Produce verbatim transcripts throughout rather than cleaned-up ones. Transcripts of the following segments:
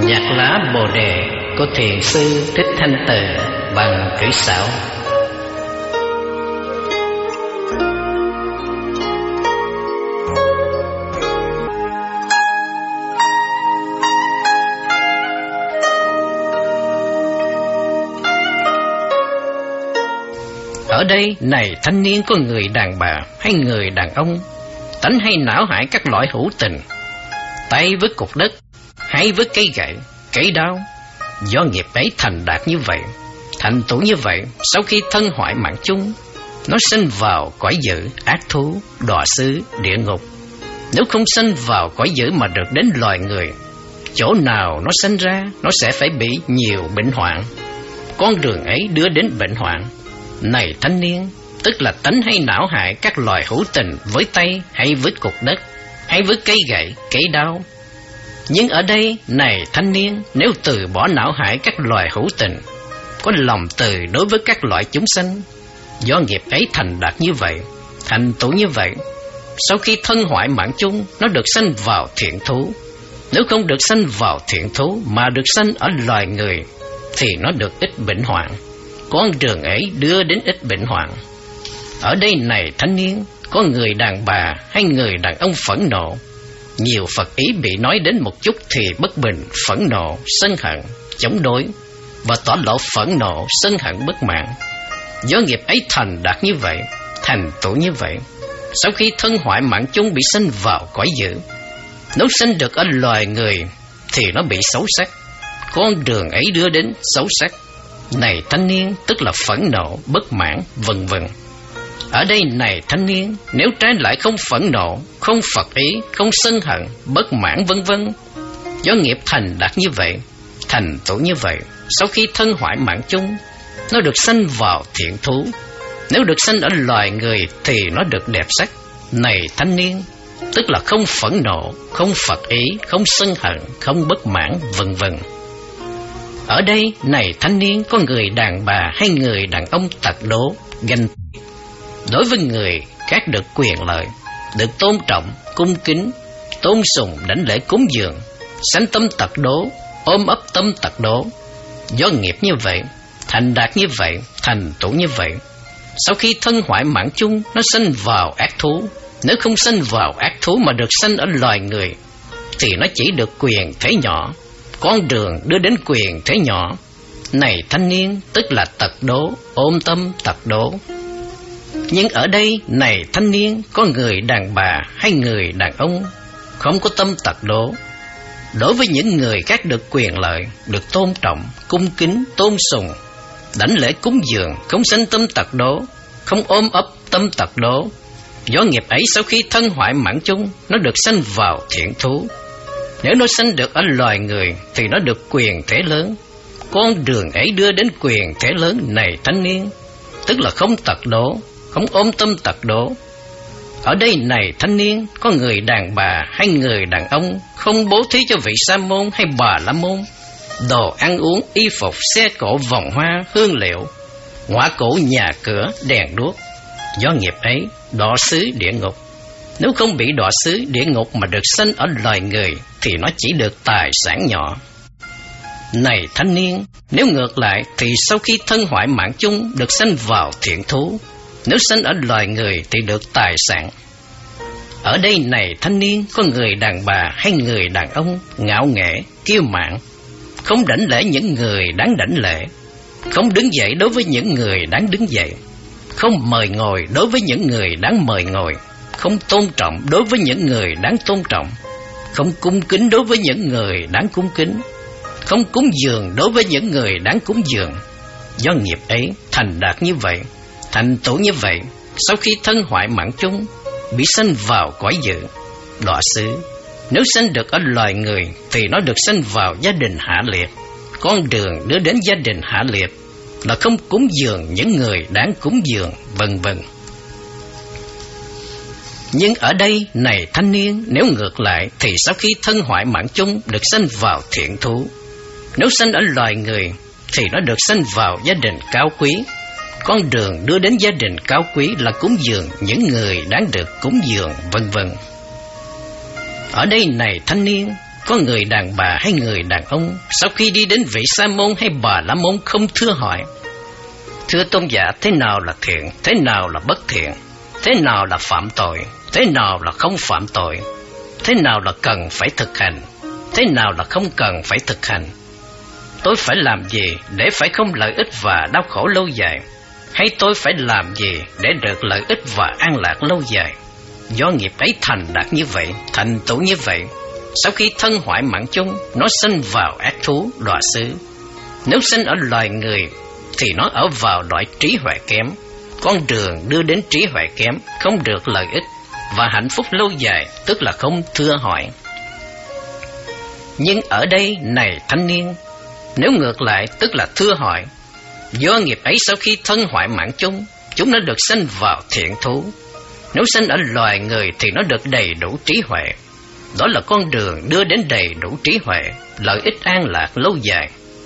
Nhạc lá Bồ Đề của Thiền sư Thích Thanh Từ bằng kỹ xảo. Ở đây này thanh niên, có người đàn bà hay người đàn ông, tánh hay não hại các loại hữu tình, tay với cục đất hay với cây gậy, cây đao. Do nghiệp ấy thành đạt như vậy, thành tựu như vậy, sau khi thân hoại mạng chung, nó sinh vào cõi dữ, ác thú, đọa xứ, địa ngục. Nếu không sinh vào cõi dữ mà được đến loài người, chỗ nào nó sinh ra, nó sẽ phải bị nhiều bệnh hoạn. Con đường ấy đưa đến bệnh hoạn. Này thanh niên, tức là tánh hay não hại các loài hữu tình với tay hay với cục đất hay với cây gậy, cây đao. Nhưng ở đây, này thanh niên, nếu từ bỏ não hại các loài hữu tình, có lòng từ đối với các loại chúng sanh, do nghiệp ấy thành đạt như vậy, thành tựu như vậy, sau khi thân hoại mạng chung, nó được sanh vào thiện thú. Nếu không được sanh vào thiện thú mà được sanh ở loài người, thì nó được ít bệnh hoạn. Con đường ấy đưa đến ít bệnh hoạn. Ở đây này thanh niên, có người đàn bà hay người đàn ông phẫn nộ. Nhiều Phật ý bị nói đến một chút thì bất bình, phẫn nộ, sân hận, chống đối và tỏ lộ phẫn nộ, sân hận, bất mãn. Do nghiệp ấy thành đạt như vậy, thành tựu như vậy, sau khi thân hoại mạng chung bị sinh vào cõi dữ. Nếu sinh được ở loài người thì nó bị xấu sắc. Con đường ấy đưa đến xấu sắc. Này thanh niên, tức là phẫn nộ, bất mãn, vân vân. Ở đây này thanh niên, nếu trái lại không phẫn nộ, không Phật ý, không sân hận, bất mãn vân vân, do nghiệp thành đạt như vậy, thành tựu như vậy, sau khi thân hoại mạng chung, nó được sanh vào thiện thú. Nếu được sanh ở loài người thì nó được đẹp sắc. Này thanh niên, tức là không phẫn nộ, không Phật ý, không sân hận, không bất mãn vân vân. Ở đây này thanh niên, có người đàn bà hay người đàn ông tật đố, ganh tị. Đối với người khác được quyền lợi, được tôn trọng, cung kính, tôn sùng, đảnh lễ cúng dường, sanh tâm tật đố, ôm ấp tâm tật đố. Do nghiệp như vậy, thành đạt như vậy, thành tựu như vậy, sau khi thân hoại mạng chung, nó sanh vào ác thú. Nếu không sanh vào ác thú mà được sanh ở loài người, thì nó chỉ được quyền thế nhỏ. Con đường đưa đến quyền thế nhỏ. Này thanh niên, tức là tật đố, ôm tâm tật đố. Nhưng ở đây, này thanh niên, có người đàn bà hay người đàn ông không có tâm tật đố. Đối với những người khác được quyền lợi, được tôn trọng, cung kính, tôn sùng, đảnh lễ cúng dường, không sanh tâm tật đố, không ôm ấp tâm tật đố. Do nghiệp ấy sau khi thân hoại mạng chung, nó được sanh vào thiện thú. Nếu nó sanh được ở loài người thì nó được quyền thế lớn. Con đường ấy đưa đến quyền thế lớn. Này thanh niên, tức là không tật đố, không ôm tâm tật đố. Ở đây này thanh niên, có người đàn bà hay người đàn ông không bố thí cho vị sa môn hay bà la môn đồ ăn uống, y phục, xe cộ, vòng hoa, hương liệu, ngõa cụ, nhà cửa, đèn đuốc. Do nghiệp ấy đọa xứ địa ngục. Nếu không bị đọa xứ địa ngục mà được sanh ở loài người thì nó chỉ được tài sản nhỏ. Này thanh niên, nếu ngược lại thì sau khi thân hoại mạng chung được sanh vào thiện thú. Nếu sanh ở loài người thì được tài sản. Ở đây này thanh niên, có người đàn bà hay người đàn ông ngạo nghễ, kiêu mạn, không đảnh lễ những người đáng đảnh lễ, không đứng dậy đối với những người đáng đứng dậy, không mời ngồi đối với những người đáng mời ngồi, không tôn trọng đối với những người đáng tôn trọng, không cung kính đối với những người đáng cung kính, không cúng dường đối với những người đáng cúng dường. Do nghiệp ấy thành đạt như vậy, thành tựu như vậy, sau khi thân hoại mạng chung, bị sanh vào cõi dữ, đọa xứ. Nếu sanh được ở loài người thì nó được sanh vào gia đình hạ liệt. Con đường đưa đến gia đình hạ liệt là không cúng dường những người đáng cúng dường, vân vân. Nhưng ở đây, này thanh niên, nếu ngược lại thì sau khi thân hoại mạng chung được sanh vào thiện thú. Nếu sanh ở loài người thì nó được sanh vào gia đình cao quý. Con đường đưa đến gia đình cao quý là cúng dường những người đáng được cúng dường, vân vân. Ở đây này thanh niên, Có người đàn bà hay người đàn ông sau khi đi đến vị sa môn hay bà la môn không thưa hỏi: thưa tôn giả, thế nào là thiện, thế nào là bất thiện, thế nào là phạm tội, thế nào là không phạm tội, thế nào là cần phải thực hành, thế nào là không cần phải thực hành. Tôi phải làm gì để phải không lợi ích và đau khổ lâu dài, hay tôi phải làm gì để được lợi ích và an lạc lâu dài? Do nghiệp ấy thành đạt như vậy, thành tựu như vậy, sau khi thân hoại mạng chung, nó sinh vào ác thú, đọa xứ. Nếu sinh ở loài người thì nó ở vào loại trí huệ kém. Con đường đưa đến trí huệ kém, không được lợi ích và hạnh phúc lâu dài, tức là không thưa hỏi. Nhưng ở đây này thanh niên, nếu ngược lại tức là thưa hỏi. Do nghiệp ấy sau khi thân hoại mạng chung, chúng nó được sinh vào thiện thú. Nếu sinh ở loài người thì nó được đầy đủ trí huệ. Đó là con đường đưa đến đầy đủ trí huệ, lợi ích an lạc lâu dài.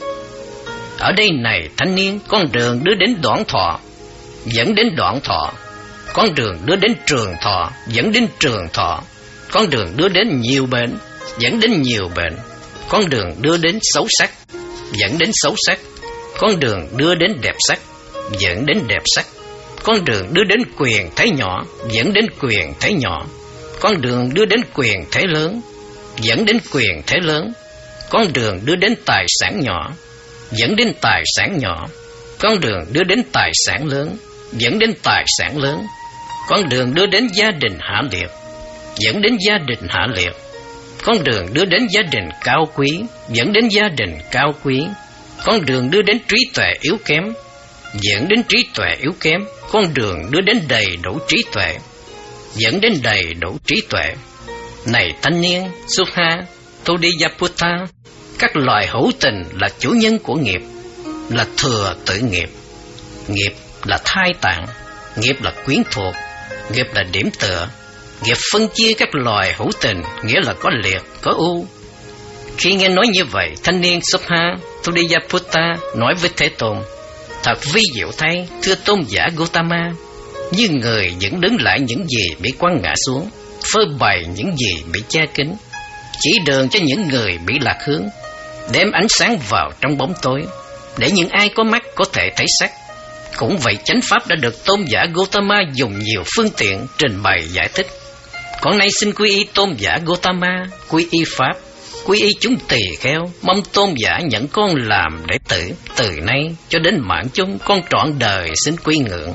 Ở đây này thanh niên, con đường đưa đến đoạn thọ, dẫn đến đoạn thọ. Con đường đưa đến trường thọ, dẫn đến trường thọ. Con đường đưa đến nhiều bệnh, dẫn đến nhiều bệnh. Con đường đưa đến xấu sắc, dẫn đến xấu sắc. Con đường đưa đến đẹp sắc, dẫn đến đẹp sắc. Con đường đưa đến quyền thế nhỏ, dẫn đến quyền thế nhỏ. Con đường đưa đến quyền thế lớn, dẫn đến quyền thế lớn. Con đường đưa đến tài sản nhỏ, dẫn đến tài sản nhỏ. Con đường đưa đến tài sản lớn, dẫn đến tài sản lớn. Con đường đưa đến gia đình hạ liệt, dẫn đến gia đình hạ liệt. Con đường đưa đến gia đình cao quý, dẫn đến gia đình cao quý. Con đường đưa đến trí tuệ yếu kém, dẫn đến trí tuệ yếu kém. Con đường đưa đến đầy đủ trí tuệ, dẫn đến đầy đủ trí tuệ. Này thanh niên, Subha, Todiyaputta, các loài hữu tình là chủ nhân của nghiệp, là thừa tự nghiệp. Nghiệp là thai tạng, nghiệp là quyến thuộc, nghiệp là điểm tựa. Nghiệp phân chia các loài hữu tình, nghĩa là có liệt, có ưu. Khi nghe nói như vậy, thanh niên Subha Todiyaputta nói với Thế Tôn: thật vi diệu thay, thưa tôn giả Gautama, như người dẫn đứng lại những gì bị quăng ngã xuống, phơi bày những gì bị che kín, chỉ đường cho những người bị lạc hướng, đem ánh sáng vào trong bóng tối, để những ai có mắt có thể thấy sắc. Cũng vậy, chánh pháp đã được tôn giả Gautama dùng nhiều phương tiện trình bày giải thích. Còn nay xin quy y tôn giả Gautama, quy y pháp, quy y chúng tỳ kheo, mong tôn giả nhận con làm đệ tử. Từ nay cho đến mạng chung, con trọn đời xin quy ngưỡng.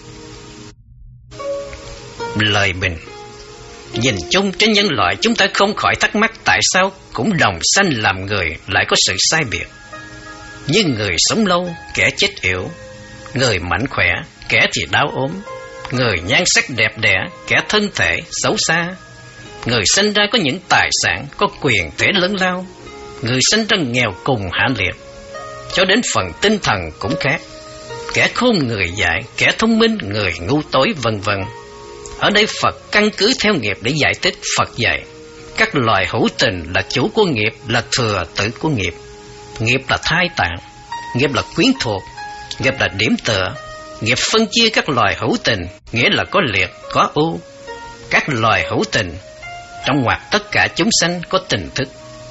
Lời bình. Nhìn chung trên nhân loại, chúng ta không khỏi thắc mắc tại sao cũng đồng sanh làm người lại có sự sai biệt. Như người sống lâu, kẻ chết yểu; người mạnh khỏe, kẻ thì đau ốm; người nhan sắc đẹp đẽ, kẻ thân thể xấu xa; người sinh ra có những tài sản, có quyền thế lớn lao; người sinh ra nghèo cùng hạ liệt. Cho đến phần tinh thần cũng khác, kẻ khôn người dại, kẻ thông minh người ngu tối, vân vân. Ở đây Phật căn cứ theo nghiệp để giải thích. Phật dạy các loài hữu tình là chủ của nghiệp, là thừa tử của nghiệp. Nghiệp là thai tạng, nghiệp là quyến thuộc, nghiệp là điểm tựa. Nghiệp phân chia các loài hữu tình, nghĩa là có liệt, có ưu. Các loài hữu tình trong ngoặc tất cả chúng sanh có tình thức,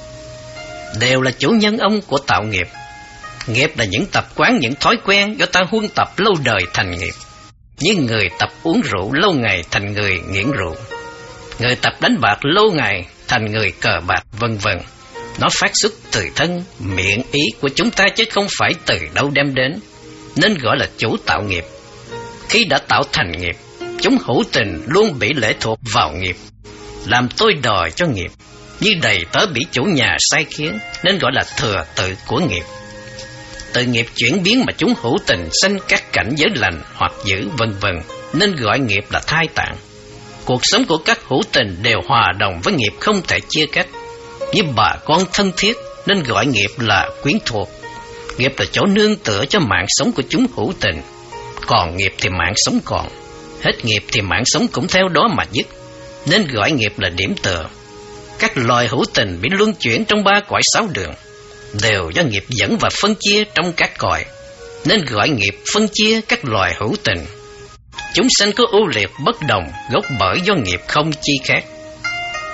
đều là chủ nhân ông của tạo nghiệp. Nghiệp là những tập quán, những thói quen do ta huân tập lâu đời thành nghiệp. Như người tập uống rượu lâu ngày thành người nghiện rượu, người tập đánh bạc lâu ngày thành người cờ bạc, vân vân. Nó phát xuất từ thân, miệng, ý của chúng ta chứ không phải từ đâu đem đến, nên gọi là chủ tạo nghiệp. Khi đã tạo thành nghiệp, chúng hữu tình luôn bị lệ thuộc vào nghiệp, làm tôi đòi cho nghiệp, như đầy tớ bị chủ nhà sai khiến, nên gọi là thừa tự của nghiệp. Từ nghiệp chuyển biến mà chúng hữu tình sanh các cảnh giới lành hoặc dữ, vân vân, nên gọi nghiệp là thai tạng. Cuộc sống của các hữu tình đều hòa đồng với nghiệp, không thể chia cách, như bà con thân thiết, nên gọi nghiệp là quyến thuộc. Nghiệp là chỗ nương tựa cho mạng sống của chúng hữu tình. Còn nghiệp thì mạng sống còn, hết nghiệp thì mạng sống cũng theo đó mà dứt, nên gọi nghiệp là điểm tựa. Các loài hữu tình bị luân chuyển trong ba cõi sáu đường, đều do nghiệp dẫn và phân chia trong các cõi, nên gọi nghiệp phân chia các loài hữu tình. Chúng sanh có ưu liệt bất đồng, gốc bởi do nghiệp không chi khác.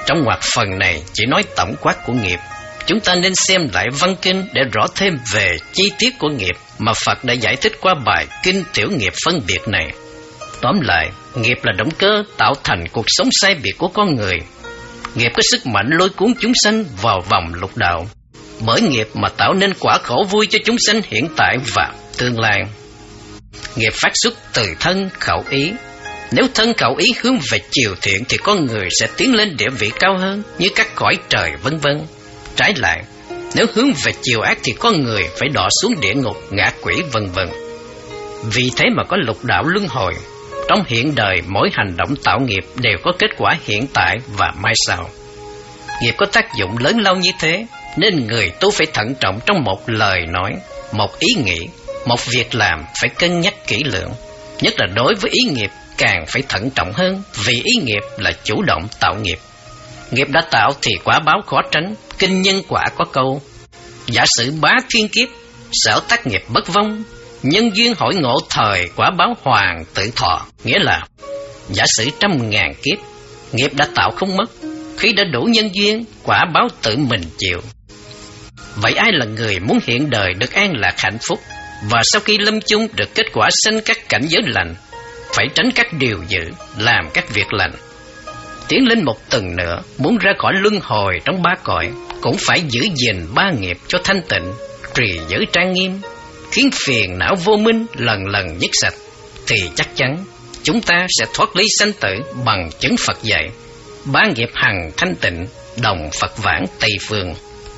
Trong ngoặc phần này chỉ nói tổng quát của nghiệp. Chúng ta nên xem lại văn kinh để rõ thêm về chi tiết của nghiệp mà Phật đã giải thích qua bài Kinh Tiểu Nghiệp phân biệt này. Tóm lại, nghiệp là động cơ tạo thành cuộc sống sai biệt của con người. Nghiệp có sức mạnh lôi cuốn chúng sanh vào vòng lục đạo. Bởi nghiệp mà tạo nên quả khổ vui cho chúng sanh hiện tại và tương lai. Nghiệp phát xuất từ thân khẩu ý. Nếu thân khẩu ý hướng về chiều thiện thì con người sẽ tiến lên địa vị cao hơn như các cõi trời vân vân. Trái lại, nếu hướng về chiều ác thì con người phải đọa xuống địa ngục, ngạ quỷ vân vân. Vì thế mà có lục đạo luân hồi. Trong hiện đời, mỗi hành động tạo nghiệp đều có kết quả hiện tại và mai sau. Nghiệp có tác dụng lớn lao như thế, nên người tu phải thận trọng trong một lời nói, một ý nghĩ, một việc làm phải cân nhắc kỹ lưỡng. Nhất là đối với ý nghiệp càng phải thận trọng hơn, vì ý nghiệp là chủ động tạo nghiệp. Nghiệp đã tạo thì quả báo khó tránh. Kinh Nhân Quả có câu: giả sử bá thiên kiếp, sở tác nghiệp bất vong, nhân duyên hỏi ngộ thời, quả báo hoàng tự thọ. Nghĩa là giả sử trăm ngàn kiếp, nghiệp đã tạo không mất. Khi đã đủ nhân duyên, quả báo tự mình chịu. Vậy ai là người muốn hiện đời được an lạc hạnh phúc, và sau khi lâm chung được kết quả sanh các cảnh giới lành? Phải tránh các điều dữ, làm các việc lành. Tiến lên một tầng nữa, muốn ra khỏi luân hồi trong ba cõi, cũng phải giữ gìn ba nghiệp cho thanh tịnh, trì giữ trang nghiêm, khiến phiền não vô minh lần lần dứt sạch, thì chắc chắn chúng ta sẽ thoát ly sanh tử bằng chứng Phật dạy: ba nghiệp hằng thanh tịnh, đồng Phật vãng Tây phương.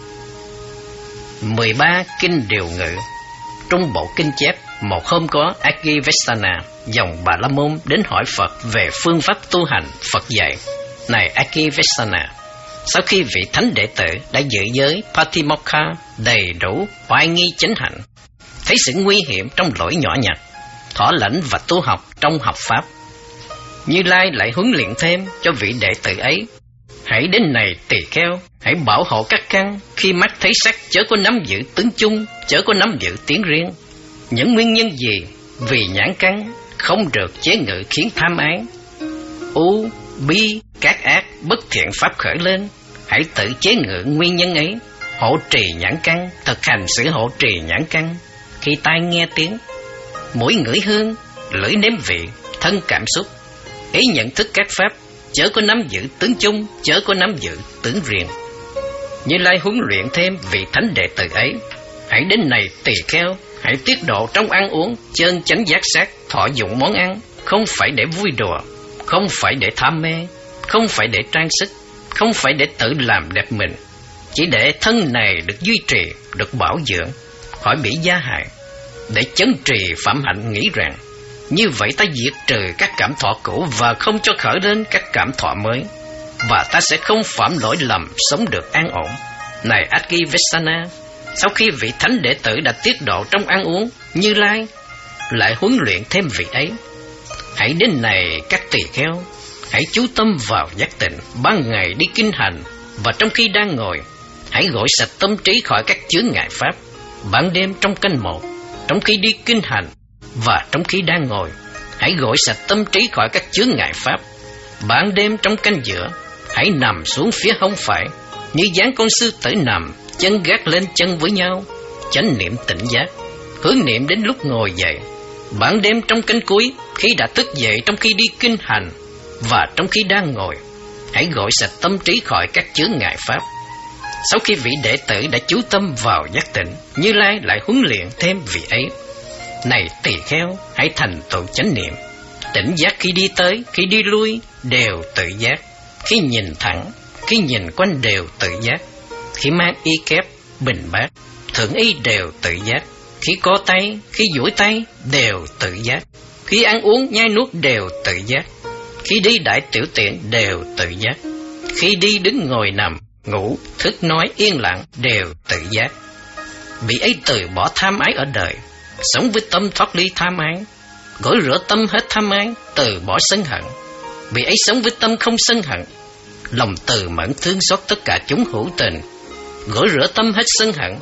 mười ba Kinh Điều Ngự. Trung bộ kinh chép, một hôm có Akivesana, dòng Bà La Môn đến hỏi Phật về phương pháp tu hành. Phật dạy: này Akivesana, sau khi vị thánh đệ tử đã giữ giới Patimokkha đầy đủ oai nghi chánh hạnh, thấy sự nguy hiểm trong lỗi nhỏ nhặt, thọ lãnh và tu học trong học pháp, Như Lai lại huấn luyện thêm cho vị đệ tử ấy: hãy đến này tỳ kheo, hãy bảo hộ các căn, khi mắt thấy sắc chớ có nắm giữ tướng chung, chớ có nắm giữ tiếng riêng. Những nguyên nhân gì? Vì nhãn căn không được chế ngự khiến tham ái, u, bi, các ác, bất thiện pháp khởi lên. Hãy tự chế ngự nguyên nhân ấy, hộ trì nhãn căn, thực hành sự hộ trì nhãn căn. Khi tai nghe tiếng, mũi ngửi hương, lưỡi nếm vị, thân cảm xúc, ý nhận thức các pháp, chớ có nắm giữ tướng chung, chớ có nắm giữ tướng riêng. Như Lai huấn luyện thêm vị thánh đệ tử ấy: hãy đến này tỳ kheo, hãy tiết độ trong ăn uống, chân chánh giác sát, thọ dụng món ăn, không phải để vui đùa, không phải để tham mê, không phải để trang sức, không phải để tự làm đẹp mình, chỉ để thân này được duy trì, được bảo dưỡng, khỏi bị gia hại. Để chấn trì phạm hạnh nghĩ rằng như vậy ta diệt trừ các cảm thọ cũ và không cho khởi lên các cảm thọ mới, và ta sẽ không phạm lỗi lầm, sống được an ổn. Này Akivesana, sau khi vị thánh đệ tử đã tiết độ trong ăn uống, Như Lai lại huấn luyện thêm vị ấy: hãy đến này các tỳ kheo, hãy chú tâm vào giác tịnh, ban ngày đi kinh hành, và trong khi đang ngồi, hãy gội sạch tâm trí khỏi các chướng ngại pháp. Ban đêm trong canh một, trong khi đi kinh hành và trong khi đang ngồi, hãy gội sạch tâm trí khỏi các chướng ngại pháp. Ban đêm trong canh giữa, hãy nằm xuống phía hông phải, như dáng con sư tử nằm, chân gác lên chân với nhau, chánh niệm tỉnh giác, hướng niệm đến lúc ngồi dậy. Ban đêm trong canh cuối, khi đã thức dậy trong khi đi kinh hành và trong khi đang ngồi, hãy gội sạch tâm trí khỏi các chướng ngại pháp. Sau khi vị đệ tử đã chú tâm vào giác tịnh, Như Lai lại huấn luyện thêm vị ấy: này tỳ kheo, hãy thành tựu chánh niệm, tỉnh giác khi đi tới, khi đi lui đều tự giác, khi nhìn thẳng, khi nhìn quanh đều tự giác, khi mang y kép, bình bát, thượng y đều tự giác, khi co tay, khi duỗi tay đều tự giác, khi ăn uống nhai nuốt đều tự giác, khi đi đại tiểu tiện đều tự giác, khi đi đứng ngồi nằm, ngủ, thức nói yên lặng đều tự giác. Vị ấy từ bỏ tham ái ở đời, sống với tâm thoát ly tham ái, gội rửa tâm hết tham ái, từ bỏ sân hận. Vị ấy sống với tâm không sân hận, lòng từ mẫn thương xót tất cả chúng hữu tình, gội rửa tâm hết sân hận,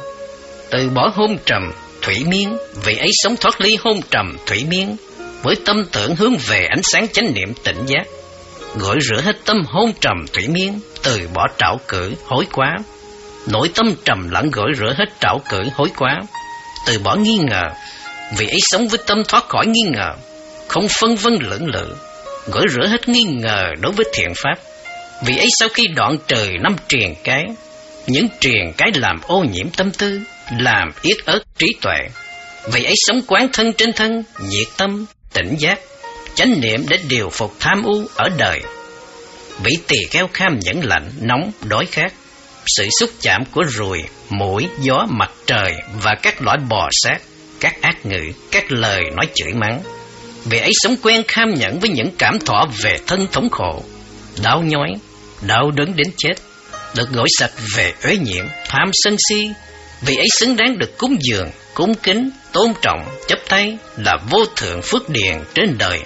từ bỏ hôn trầm thủy miên. Vị ấy sống thoát ly hôn trầm thủy miên, với tâm tưởng hướng về ánh sáng chánh niệm tỉnh giác. gội rửa hết tâm hôn trầm thủy miên, từ bỏ trạo cử hối quá. Nội tâm trầm lặng gội rửa hết trạo cử hối quá, từ bỏ nghi ngờ, vì ấy sống với tâm thoát khỏi nghi ngờ, không phân vân lưỡng lự, gội rửa hết nghi ngờ đối với thiện pháp. Vì ấy sau khi đoạn trừ năm triền cái, những triền cái làm ô nhiễm tâm tư, làm yết ớt trí tuệ. Vì ấy sống quán thân trên thân, nhiệt tâm, tỉnh giác, chánh niệm để điều phục tham u ở đời. Vị tỳ kheo kham nhẫn lạnh, nóng, đói khát, sự xúc chạm của ruồi, muỗi, gió, mặt trời và các loại bò sát, các ác ngữ, các lời nói chửi mắng. Vì ấy sống quen kham nhẫn với những cảm thọ về thân thống khổ, đau nhói, đau đớn đến chết, được gội sạch về uế nhiễm, tham sân si. Vì ấy xứng đáng được cúng dường, cung kính, tôn trọng, chắp tay, là vô thượng phước điền trên đời.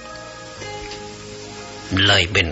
Lời bình.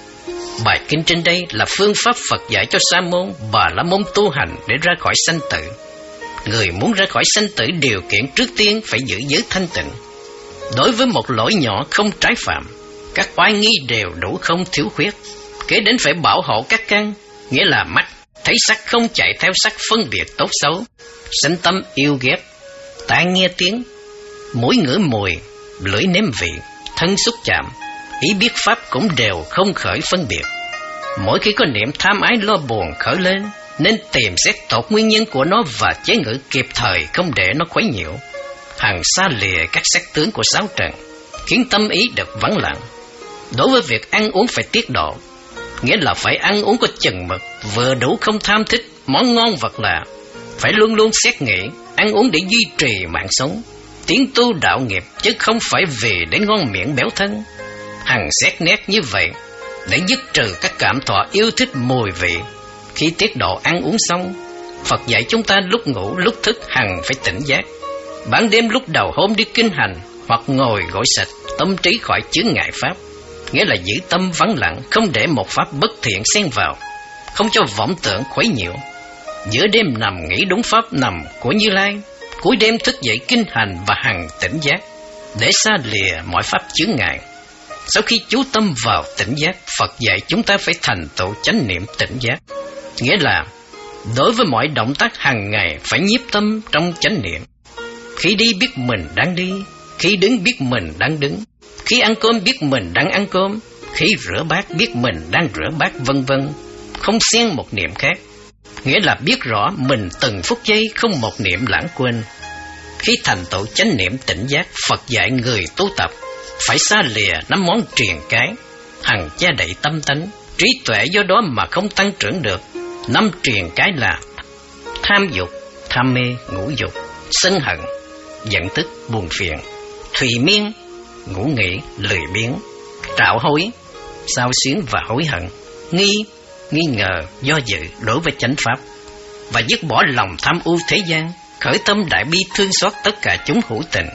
Bài kinh trên đây là phương pháp Phật dạy cho Sa môn, Bà la môn tu hành để ra khỏi sanh tử. Người muốn ra khỏi sanh tử, điều kiện trước tiên phải giữ giới thanh tịnh. Đối với một lỗi nhỏ không trái phạm, các oai nghi đều đủ không thiếu khuyết. Kế đến phải bảo hộ các căn, nghĩa là mắt thấy sắc không chạy theo sắc phân biệt tốt xấu, sanh tâm yêu ghét, tai nghe tiếng, mũi ngửi mùi, lưỡi nếm vị, thân xúc chạm, ý biết pháp cũng đều không khởi phân biệt. Mỗi khi có niệm tham ái lo buồn khởi lên, nên tìm xét tột nguyên nhân của nó và chế ngự kịp thời, không để nó khuấy nhiễu, hằng xa lìa các sắc tướng của sáu trần, khiến tâm ý được vắng lặng. Đối với việc ăn uống phải tiết độ, nghĩa là phải ăn uống có chừng mực, vừa đủ không tham thích món ngon vật lạ, phải luôn luôn xét nghĩ ăn uống để duy trì mạng sống, tiến tu đạo nghiệp, chứ không phải vì để ngon miệng béo thân. Hằng xét nét như vậy để dứt trừ các cảm thọ yêu thích mùi vị. Khi tiết độ ăn uống xong, Phật dạy chúng ta lúc ngủ lúc thức hằng phải tỉnh giác. Ban đêm lúc đầu hôm đi kinh hành hoặc ngồi gội sạch, tâm trí khỏi chướng ngại pháp, nghĩa là giữ tâm vắng lặng, không để một pháp bất thiện xen vào, không cho vọng tưởng khuấy nhiễu. Giữa đêm nằm nghĩ đúng pháp nằm của Như Lai, cuối đêm thức dậy kinh hành và hằng tỉnh giác, để xa lìa mọi pháp chướng ngại. Sau khi chú tâm vào tỉnh giác, Phật dạy chúng ta phải thành tựu chánh niệm tỉnh giác, nghĩa là đối với mọi động tác hàng ngày phải nhiếp tâm trong chánh niệm. Khi đi biết mình đang đi, khi đứng biết mình đang đứng, khi ăn cơm biết mình đang ăn cơm, khi rửa bát biết mình đang rửa bát, vân vân, không xen một niệm khác, nghĩa là biết rõ mình từng phút giây không một niệm lãng quên. Khi thành tựu chánh niệm tỉnh giác, Phật dạy người tu tập phải xa lìa năm món triền cái, hằng che đậy tâm tánh, trí tuệ do đó mà không tăng trưởng được. Năm triền cái là tham dục, tham mê, ngũ dục, sân hận, giận tức, buồn phiền, thùy miên, ngủ nghỉ, lười biếng, trạo hối, xao xuyến và hối hận, nghi, nghi ngờ, do dự đối với chánh pháp, và dứt bỏ lòng tham ưu thế gian, khởi tâm đại bi thương xót tất cả chúng hữu tình.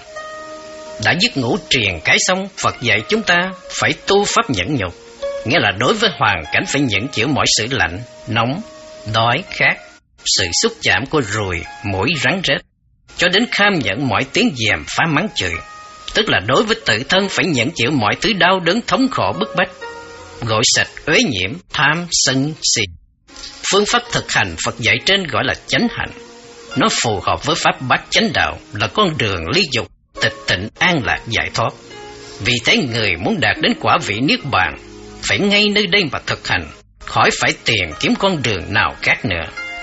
Đã dứt ngũ triền cái xong, Phật dạy chúng ta phải tu pháp nhẫn nhục, nghĩa là đối với hoàn cảnh phải nhẫn chịu mọi sự lạnh, nóng, đói, khát, sự xúc chạm của ruồi, muỗi, rắn rết, cho đến kham nhẫn mọi tiếng dèm phá mắng chửi, tức là đối với tự thân phải nhẫn chịu mọi thứ đau đớn thống khổ bức bách, gội sạch uế nhiễm, tham, sân, si. Phương pháp thực hành Phật dạy trên gọi là chánh hạnh. Nó phù hợp với pháp bát chánh đạo, là con đường ly dục, tịch tịnh, an lạc, giải thoát. Vì thế người muốn đạt đến quả vị niết bàn phải ngay nơi đây mà thực hành, khỏi phải tìm kiếm con đường nào khác nữa.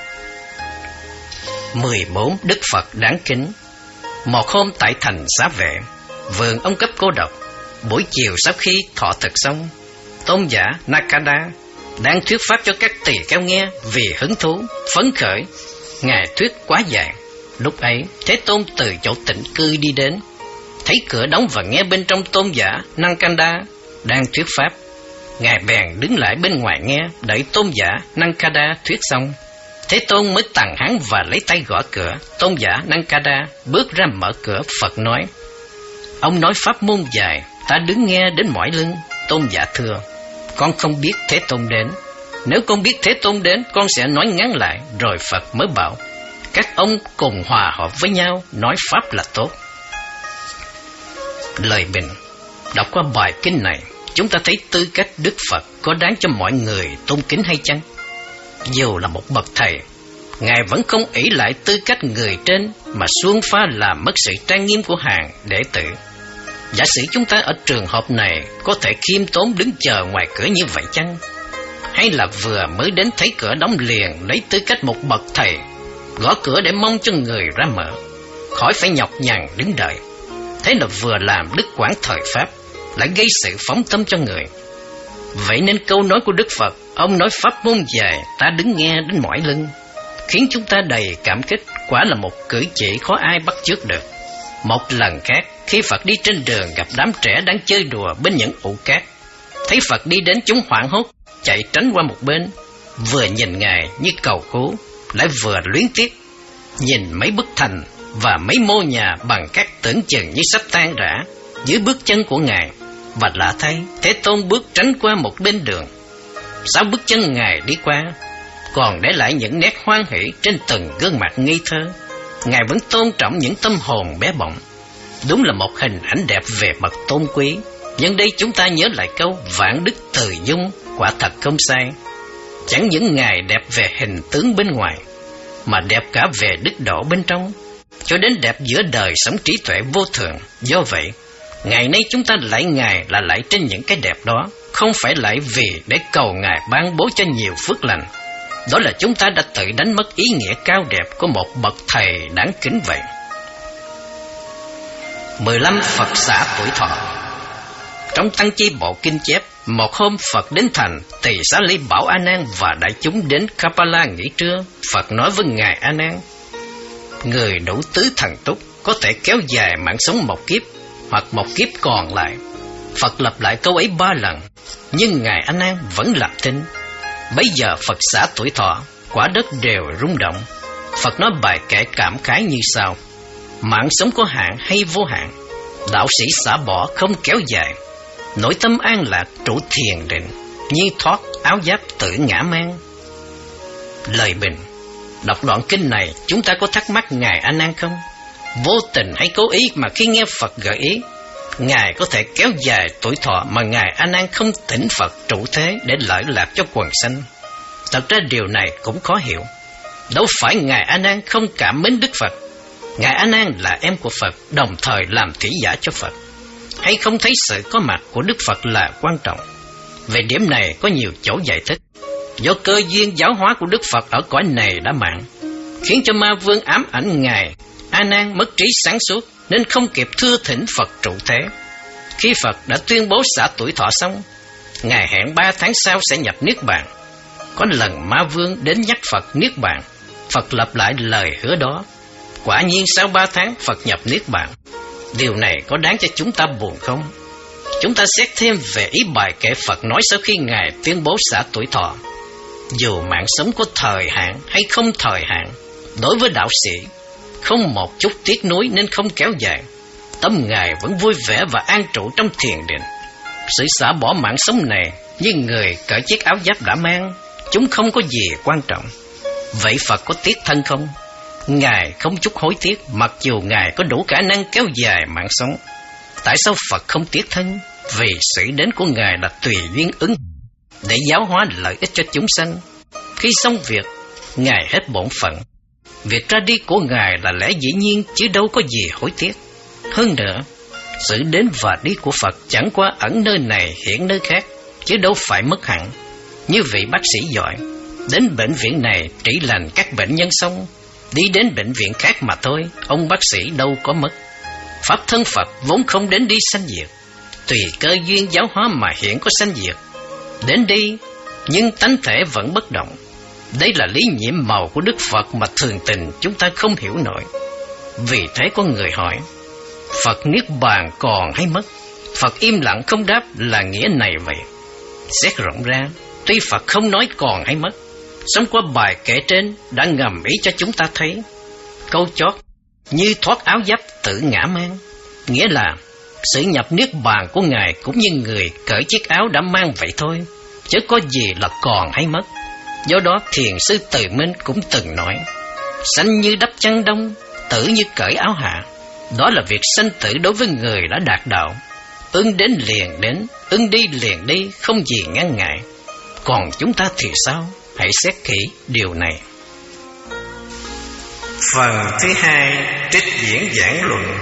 mười bốn Đức Phật đáng kính. Một hôm tại thành Xá Vệ, vườn ông cấp cô độc, buổi chiều sau khi thọ thực xong, tôn giả Nakada đang thuyết pháp cho các tỳ kheo nghe. Vì hứng thú, phấn khởi, Ngài thuyết quá dài. Lúc ấy, Thế Tôn từ chỗ tịnh cư đi đến, thấy cửa đóng và nghe bên trong tôn giả Nakada đang thuyết pháp. Ngài bèn đứng lại bên ngoài nghe, đợi tôn giả Nakada thuyết xong. Thế Tôn mới tằng hắn và lấy tay gõ cửa. Tôn giả Nakada bước ra mở cửa. Phật nói: Ông nói pháp môn dài, ta đứng nghe đến mỏi lưng. Tôn giả thưa: Con không biết Thế Tôn đến. Nếu con biết Thế Tôn đến, con sẽ nói ngắn lại. Rồi Phật mới bảo: Các ông cùng hòa hợp với nhau, nói pháp là tốt. Lời bình. Đọc qua bài kinh này, chúng ta thấy tư cách Đức Phật có đáng cho mọi người tôn kính hay chăng? Dù là một bậc thầy, Ngài vẫn không ỷ lại tư cách người trên mà xuông pha làm mất sự trang nghiêm của hàng đệ tử. Giả sử chúng ta ở trường hợp này có thể khiêm tốn đứng chờ ngoài cửa như vậy chăng? Hay là vừa mới đến thấy cửa đóng liền lấy tư cách một bậc thầy, gõ cửa để mong cho người ra mở, khỏi phải nhọc nhằn đứng đợi? Thế là vừa làm đứt quãng thời Pháp, lại gây sự phóng tâm cho người. Vậy nên câu nói của Đức Phật, ông nói pháp môn dài, ta đứng nghe đến mỏi lưng, khiến chúng ta đầy cảm kích. Quả là một cử chỉ khó ai bắt chước được. Một lần khác, khi Phật đi trên đường gặp đám trẻ đang chơi đùa bên những ụ cát, thấy Phật đi đến, chúng hoảng hốt chạy tránh qua một bên, vừa nhìn Ngài như cầu cứu, lại vừa luyến tiếc nhìn mấy bức thành và mấy mô nhà bằng cát tưởng chừng như sắp tan rã dưới bước chân của Ngài. Và lạ thay, Thế Tôn bước tránh qua một bên đường. Sáu bước chân Ngài đi qua, còn để lại những nét hoan hỷ trên từng gương mặt ngây thơ. Ngài vẫn tôn trọng những tâm hồn bé bỏng. Đúng là một hình ảnh đẹp về bậc tôn quý. Nhưng đây chúng ta nhớ lại câu vạn đức từ dung, quả thật không sai. Chẳng những Ngài đẹp về hình tướng bên ngoài, mà đẹp cả về đức độ bên trong, cho đến đẹp giữa đời sống trí tuệ vô thường. Do vậy, ngày nay chúng ta lạy Ngài là lạy trên những cái đẹp đó, không phải lạy vì để cầu Ngài ban bố cho nhiều phước lành. Đó là chúng ta đã tự đánh mất ý nghĩa cao đẹp của một bậc thầy đáng kính vậy. mười lăm Phật xả tuổi thọ. Trong Tăng Chi Bộ Kinh chép, một hôm Phật đến thành, Tỳ Xá利bảo A Nan và đại chúng đến Kapala nghỉ trưa. Phật nói với Ngài A Nan, người đủ tứ thần túc có thể kéo dài mạng sống một kiếp hoặc một kiếp còn lại. Phật lặp lại câu ấy ba lần, nhưng Ngài A Nan vẫn làm thinh. Bấy giờ Phật xả tuổi thọ, quả đất đều rung động. Phật nói bài kệ cảm khái như sau: mạng sống có hạn hay vô hạn, đạo sĩ xả bỏ không kéo dài, nội tâm an lạc trụ thiền định, như thoát áo giáp tự ngã mang. Lời bình. Đọc đoạn kinh này, chúng ta có thắc mắc Ngài A Nan không? Vô tình hay cố ý mà khi nghe Phật gợi ý Ngài có thể kéo dài tuổi thọ, mà Ngài A Nan không thỉnh Phật trụ thế để lợi lạc cho quần sanh. Thật ra điều này cũng khó hiểu. Đâu phải Ngài A Nan không cảm mến Đức Phật. Ngài A Nan là em của Phật, đồng thời làm thủy giả cho Phật, hay không thấy sự có mặt của Đức Phật là quan trọng? Về điểm này có nhiều chỗ giải thích. Do cơ duyên giáo hóa của Đức Phật ở cõi này đã mạn, khiến cho ma vương ám ảnh Ngài A Nan mất trí sáng suốt, nên không kịp thưa thỉnh Phật trụ thế. Khi Phật đã tuyên bố xả tuổi thọ xong, Ngài hẹn ba tháng sau sẽ nhập Niết Bàn. Có lần ma vương đến nhắc Phật Niết Bàn, Phật lặp lại lời hứa đó. Quả nhiên sau ba tháng Phật nhập Niết Bàn. Điều này có đáng cho chúng ta buồn không? Chúng ta xét thêm về ý bài kệ Phật nói sau khi Ngài tuyên bố xả tuổi thọ. Dù mạng sống có thời hạn hay không thời hạn, đối với đạo sĩ không một chút tiếc nuối nên không kéo dài. Tâm Ngài vẫn vui vẻ và an trụ trong thiền định. Sự xả bỏ mạng sống này như người cởi chiếc áo giáp đã mang, chúng không có gì quan trọng. Vậy Phật có tiếc thân không? Ngài không chút hối tiếc, mặc dù Ngài có đủ khả năng kéo dài mạng sống. Tại sao Phật không tiếc thân? Vì sự đến của Ngài là tùy duyên ứng, để giáo hóa lợi ích cho chúng sanh. Khi xong việc, Ngài hết bổn phận. Việc ra đi của Ngài là lẽ dĩ nhiên, chứ đâu có gì hối tiếc. Hơn nữa, sự đến và đi của Phật chẳng qua ẩn nơi này hiện nơi khác, chứ đâu phải mất hẳn. Như vị bác sĩ giỏi, đến bệnh viện này trị lành các bệnh nhân xong, đi đến bệnh viện khác mà thôi, ông bác sĩ đâu có mất. Pháp thân Phật vốn không đến đi sanh diệt, tùy cơ duyên giáo hóa mà hiện có sanh diệt. Đến đi, nhưng tánh thể vẫn bất động. Đây là lý nhiệm màu của Đức Phật mà thường tình chúng ta không hiểu nổi. Vì thế có người hỏi, Phật Niết Bàn còn hay mất? Phật im lặng không đáp là nghĩa này vậy. Xét rộng ra, tuy Phật không nói còn hay mất, song qua bài kể trên đã ngầm ý cho chúng ta thấy câu chót như thoát áo giáp tự ngã mang, nghĩa là sự nhập Niết Bàn của Ngài cũng như người cởi chiếc áo đã mang vậy thôi, chứ có gì là còn hay mất. Do đó thiền sư Từ Minh cũng từng nói, sanh như đắp chăn đông, tử như cởi áo hạ. Đó là việc sanh tử đối với người đã đạt đạo. ưng đến liền đến, ưng đi liền đi, không gì ngăn ngại. Còn chúng ta thì sao? Hãy xét kỹ điều này. Phần thứ hai, trích diễn giảng luận.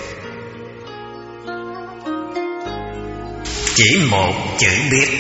Chỉ một chữ biết.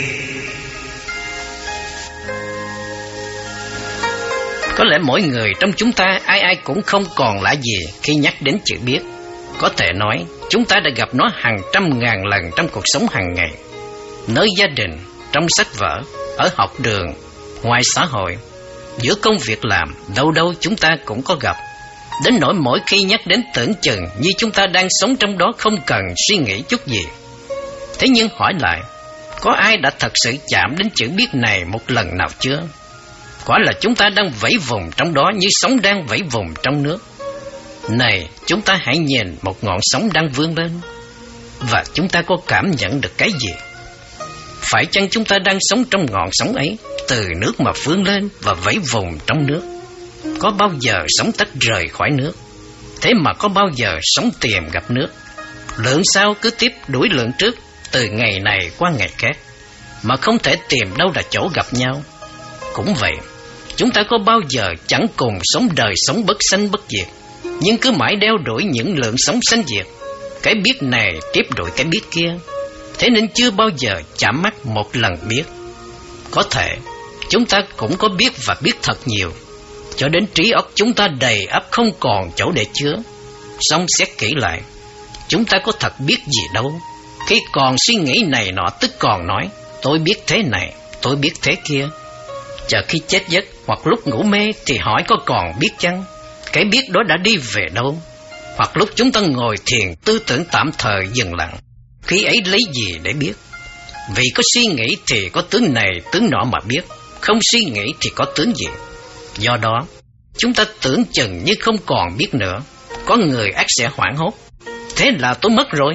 Có lẽ mỗi người trong chúng ta ai ai cũng không còn lạ gì khi nhắc đến chữ biết. Có thể nói chúng ta đã gặp nó hàng trăm ngàn lần trong cuộc sống hàng ngày, nơi gia đình, trong sách vở, ở học đường, ngoài xã hội, giữa công việc làm, đâu đâu chúng ta cũng có gặp. Đến nỗi mỗi khi nhắc đến tưởng chừng như chúng ta đang sống trong đó không cần suy nghĩ chút gì. Thế nhưng hỏi lại, có ai đã thật sự chạm đến chữ biết này một lần nào chưa? Quả là chúng ta đang vẫy vùng trong đó như sóng đang vẫy vùng trong nước. Này, chúng ta hãy nhìn một ngọn sóng đang vươn lên, và chúng ta có cảm nhận được cái gì? Phải chăng chúng ta đang sống trong ngọn sóng ấy, từ nước mà vươn lên và vẫy vùng trong nước? Có bao giờ sóng tách rời khỏi nước? Thế mà có bao giờ sóng tìm gặp nước? Lượng sau cứ tiếp đuổi lượng trước, từ ngày này qua ngày khác, mà không thể tìm đâu là chỗ gặp nhau. Cũng vậy, chúng ta có bao giờ chẳng cùng sống đời sống bất sanh bất diệt, nhưng cứ mãi đeo đuổi những lượng sống sanh diệt, cái biết này tiếp đuổi cái biết kia, thế nên chưa bao giờ chạm mắt một lần biết. Có thể chúng ta cũng có biết và biết thật nhiều, cho đến trí óc chúng ta đầy ắp không còn chỗ để chứa. Song xét kỹ lại, chúng ta có thật biết gì đâu. Khi còn suy nghĩ này nọ tức còn nói, tôi biết thế này, tôi biết thế kia. Chờ khi chết giấc hoặc lúc ngủ mê thì hỏi có còn biết chăng? Cái biết đó đã đi về đâu? Hoặc lúc chúng ta ngồi thiền tư tưởng tạm thời dừng lặng, khi ấy lấy gì để biết? Vì có suy nghĩ thì có tướng này tướng nọ mà biết, không suy nghĩ thì có tướng gì? Do đó chúng ta tưởng chừng như không còn biết nữa. Có người ắt sẽ hoảng hốt, thế là tôi mất rồi.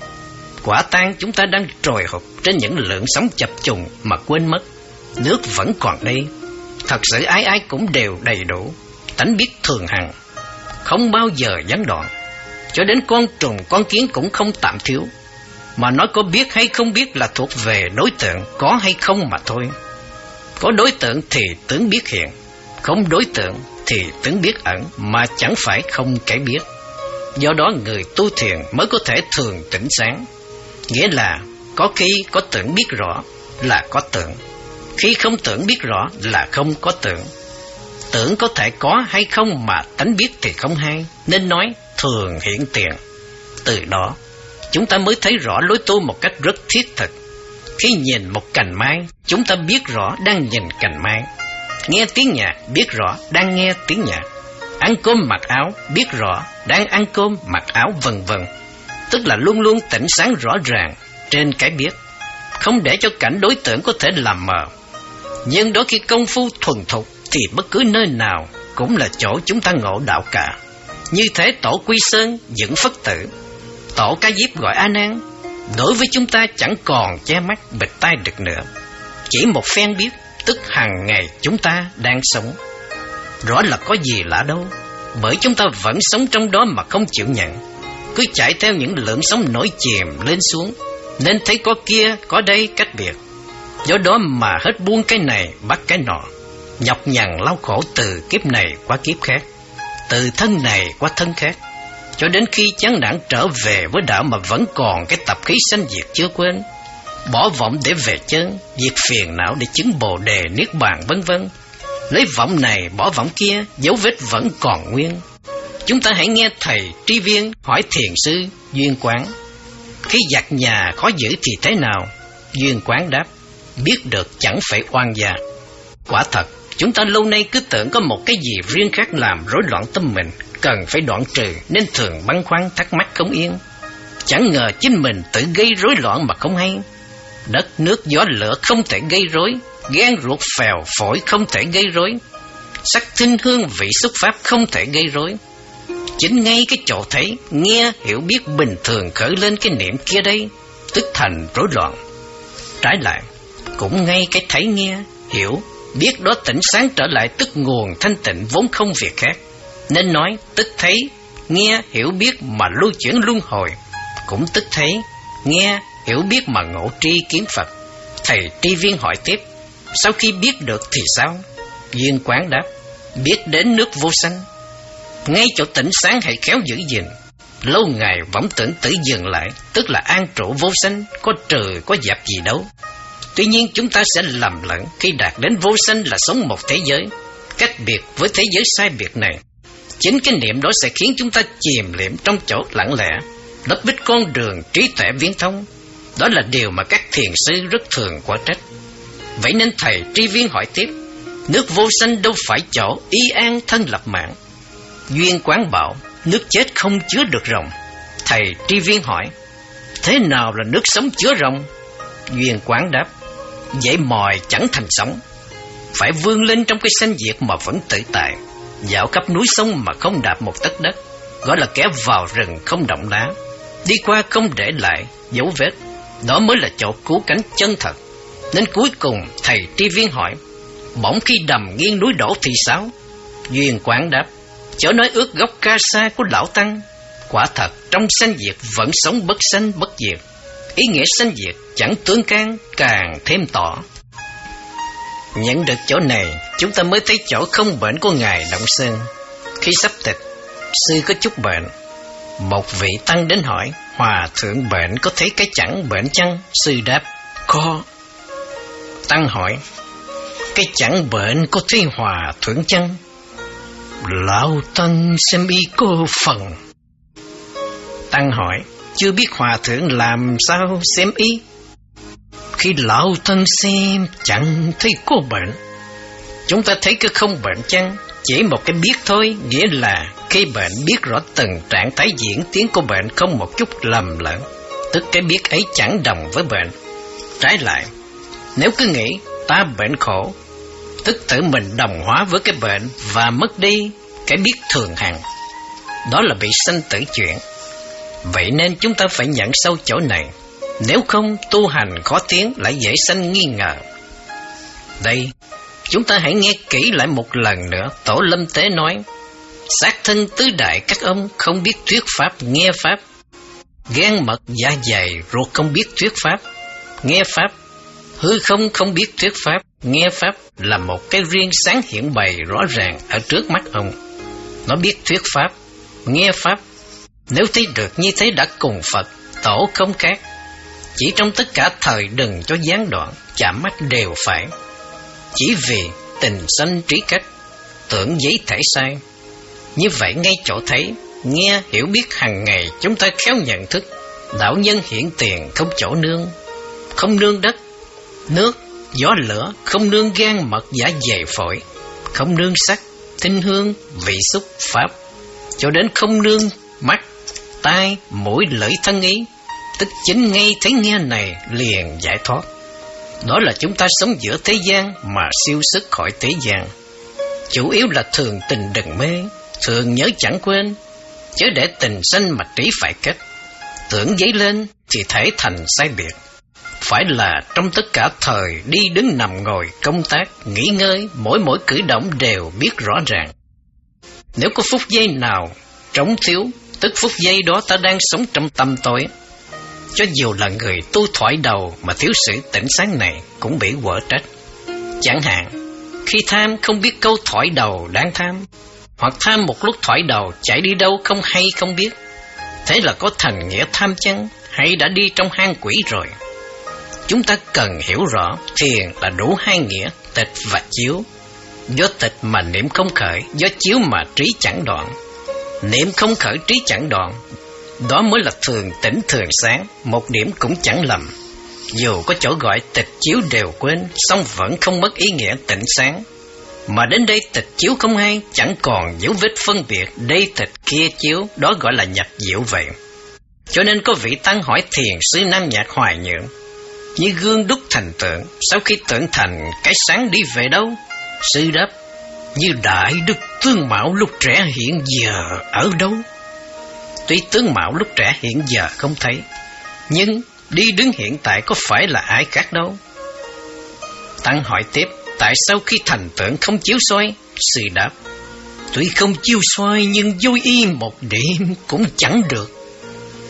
Quả tan chúng ta đang trồi hụt trên những lượng sóng chập trùng mà quên mất nước vẫn còn đây. Thật sự ai ai cũng đều đầy đủ tánh biết thường hằng, không bao giờ gián đoạn. Cho đến con trùng con kiến cũng không tạm thiếu. Mà nói có biết hay không biết là thuộc về đối tượng có hay không mà thôi. Có đối tượng thì tướng biết hiện, không đối tượng thì tướng biết ẩn, mà chẳng phải không cái biết. Do đó người tu thiền mới có thể thường tỉnh sáng. Nghĩa là có khi có tưởng biết rõ là có tưởng, khi không tưởng biết rõ là không có tưởng. Tưởng có thể có hay không mà tánh biết thì không hay, nên nói thường hiện tiền. Từ đó chúng ta mới thấy rõ lối tu một cách rất thiết thực. Khi nhìn một cành mai, chúng ta biết rõ đang nhìn cành mai. Nghe tiếng nhạc, biết rõ đang nghe tiếng nhạc. Ăn cơm mặc áo, biết rõ đang ăn cơm mặc áo, vân vân. Tức là luôn luôn tỉnh sáng rõ ràng trên cái biết, không để cho cảnh đối tượng có thể làm mờ. Nhưng đó khi công phu thuần thục thì bất cứ nơi nào cũng là chỗ chúng ta ngộ đạo cả. Như thế tổ Quy Sơn dựng Phất Tử, tổ Ca Diếp gọi A Nan, đối với chúng ta chẳng còn che mắt bịt tai được nữa. Chỉ một phen biết, tức hàng ngày chúng ta đang sống. Rõ là có gì lạ đâu, bởi chúng ta vẫn sống trong đó mà không chịu nhận, cứ chạy theo những lượng sóng nổi chìm lên xuống, nên thấy có kia có đây cách biệt. Do đó mà hết buông cái này bắt cái nọ, nhọc nhằn lau khổ từ kiếp này qua kiếp khác, từ thân này qua thân khác, cho đến khi chán nản trở về với đạo mà vẫn còn cái tập khí sanh diệt chưa quên. Bỏ vọng để về chân, diệt phiền não để chứng bồ đề niết bàn, vân vân. Lấy vọng này bỏ vọng kia, dấu vết vẫn còn nguyên. Chúng ta hãy nghe thầy tri viên hỏi thiền sư Duyên Quán, khi giặt nhà khó giữ thì thế nào? Duyên Quán đáp, biết được chẳng phải oan gia. Quả thật, chúng ta lâu nay cứ tưởng có một cái gì riêng khác làm rối loạn tâm mình, cần phải đoạn trừ, nên thường băn khoăn thắc mắc không yên. Chẳng ngờ chính mình tự gây rối loạn mà không hay. Đất nước gió lửa không thể gây rối, gan ruột phèo phổi không thể gây rối, sắc thinh hương vị xúc pháp không thể gây rối. Chính ngay cái chỗ thấy, nghe, hiểu biết bình thường khởi lên cái niệm kia đây, tức thành rối loạn. Trái lại, cũng ngay cái thấy nghe, hiểu, biết đó tỉnh sáng trở lại, tức nguồn thanh tịnh vốn không việc khác. Nên nói tức thấy, nghe, hiểu biết mà lưu chuyển luân hồi, cũng tức thấy, Nghe, hiểu biết mà ngộ tri kiến Phật. Thầy tri viên hỏi tiếp, sau khi biết được thì sao? Viên Quán đáp, biết đến nước vô sanh. Ngay chỗ tỉnh sáng hãy khéo giữ gìn. Lâu ngày võng tưởng tự dừng lại, tức là an trụ vô sanh, có trừ có dập gì đâu. Tuy nhiên chúng ta sẽ lầm lẫn khi đạt đến vô sanh là sống một thế giới, cách biệt với thế giới sai biệt này. Chính cái niệm đó sẽ khiến chúng ta chìm liệm trong chỗ lặng lẽ, lấp bít con đường trí tuệ viễn thông. Đó là điều mà các thiền sư rất thường quả trách. Vậy nên thầy tri viên hỏi tiếp, nước vô sanh đâu phải chỗ y an thân lập mạng. Duyên Quán bảo, nước chết không chứa được rồng. Thầy tri viên hỏi, thế nào là nước sống chứa rồng? Duyên Quán đáp, dãy mòi chẳng thành sóng. Phải vươn lên trong cái sanh diệt mà vẫn tự tại, dạo khắp núi sông mà không đạp một tấc đất, gọi là kẻ vào rừng không động lá, đi qua không để lại dấu vết. Đó mới là chỗ cứu cánh chân thật. Nên cuối cùng thầy tri viên hỏi, bỗng khi đầm nghiêng núi đổ thì sao? Duyên Quán đáp, chớ nói ước gốc ca sa của lão tăng. Quả thật trong sanh diệt vẫn sống bất sanh bất diệt. Ý nghĩa sanh diệt chẳng tương can, càng thêm tỏ. Nhận được chỗ này, chúng ta mới thấy chỗ không bệnh của Ngài Động Sơn. Khi sắp tịch, sư có chút bệnh. Một vị tăng đến hỏi, hòa thượng bệnh có thấy cái chẳng bệnh chăng? Sư đáp, có. Tăng hỏi, cái chẳng bệnh có thấy hòa thượng chăng? Lão tăng xem y có phần. Tăng hỏi, chưa biết hòa thượng làm sao xem y? Khi lão tăng xem chẳng thấy có bệnh. Chúng ta thấy cái không bệnh chăng? Chỉ một cái biết thôi, nghĩa là khi bệnh biết rõ từng trạng thái diễn tiến của bệnh không một chút lầm lẫn, tức cái biết ấy chẳng đồng với bệnh. Trái lại, nếu cứ nghĩ ta bệnh khổ, tức tự mình đồng hóa với cái bệnh và mất đi cái biết thường hằng. Đó là bị sanh tử chuyển. Vậy nên chúng ta phải nhận sâu chỗ này, nếu không tu hành khó tiến lại dễ sanh nghi ngờ. Đây, chúng ta hãy nghe kỹ lại một lần nữa. Tổ Lâm Tế nói, xác thân tứ đại các ông không biết thuyết pháp nghe pháp, gan mật dạ dày ruột không biết thuyết pháp nghe pháp, hư không không biết thuyết pháp nghe pháp, là một cái riêng sáng hiện bày rõ ràng ở trước mắt ông. Nó biết thuyết pháp nghe pháp. Nếu thấy được như thế đã cùng Phật tổ không khác. Chỉ trong tất cả thời đừng cho gián đoạn, chạm mắt đều phải. Chỉ vì tình sanh trí cách, tưởng giấy thể sai. Như vậy ngay chỗ thấy, nghe, hiểu biết hàng ngày chúng ta khéo nhận thức. Đạo nhân hiện tiền không chỗ nương, không nương đất, nước, gió lửa, không nương gan mật dạ dày phổi, không nương sắc, thinh hương, vị xúc, pháp, cho đến không nương mắt, tai, mũi, lưỡi, thân ý. Tức chính ngay thấy nghe này liền giải thoát. Đó là chúng ta sống giữa thế gian mà siêu sức khỏi thế gian. Chủ yếu là thường tình đừng mê, thường nhớ chẳng quên, chớ để tình sanh mà trí phải kết. Tưởng dấy lên thì thể thành sai biệt. Phải là trong tất cả thời đi đứng nằm ngồi, công tác, nghỉ ngơi, mỗi mỗi cử động đều biết rõ ràng. Nếu có phút giây nào trống thiếu, tức phút giây đó ta đang sống trong tâm tối. Cho dù là người tu thoại đầu mà thiếu sự tỉnh sáng này cũng bị quở trách. Chẳng hạn, khi tham không biết câu thoại đầu đáng tham, hoặc tham một lúc thoại đầu chạy đi đâu không hay không biết. Thế là có thành nghĩa tham chăng, hay đã đi trong hang quỷ rồi? Chúng ta cần hiểu rõ thiền là đủ hai nghĩa, tịch và chiếu. Do tịch mà niệm không khởi, do chiếu mà trí chẳng đoạn. Niệm không khởi trí chẳng đoạn, đó mới là thường tỉnh thường sáng, một điểm cũng chẳng lầm. Dù có chỗ gọi tịch chiếu đều quên, song vẫn không mất ý nghĩa tỉnh sáng. Mà đến đây tịch chiếu không hay, chẳng còn dấu vết phân biệt, đây tịch kia chiếu, đó gọi là nhập diệu vậy. Cho nên có vị tăng hỏi thiền sư Nam Nhạc Hoài Nhượng, như gương đúc thành tượng, sau khi tượng thành, cái sáng đi về đâu? Sư đáp, như đại đức tướng mạo lúc trẻ hiện giờ ở đâu? Tuy tướng mạo lúc trẻ hiện giờ không thấy, nhưng đi đứng hiện tại có phải là ai khác đâu? Tăng hỏi tiếp, tại sao khi thành tượng không chiếu soi? Sư đáp, tuy không chiếu soi nhưng vô y một điểm cũng chẳng được.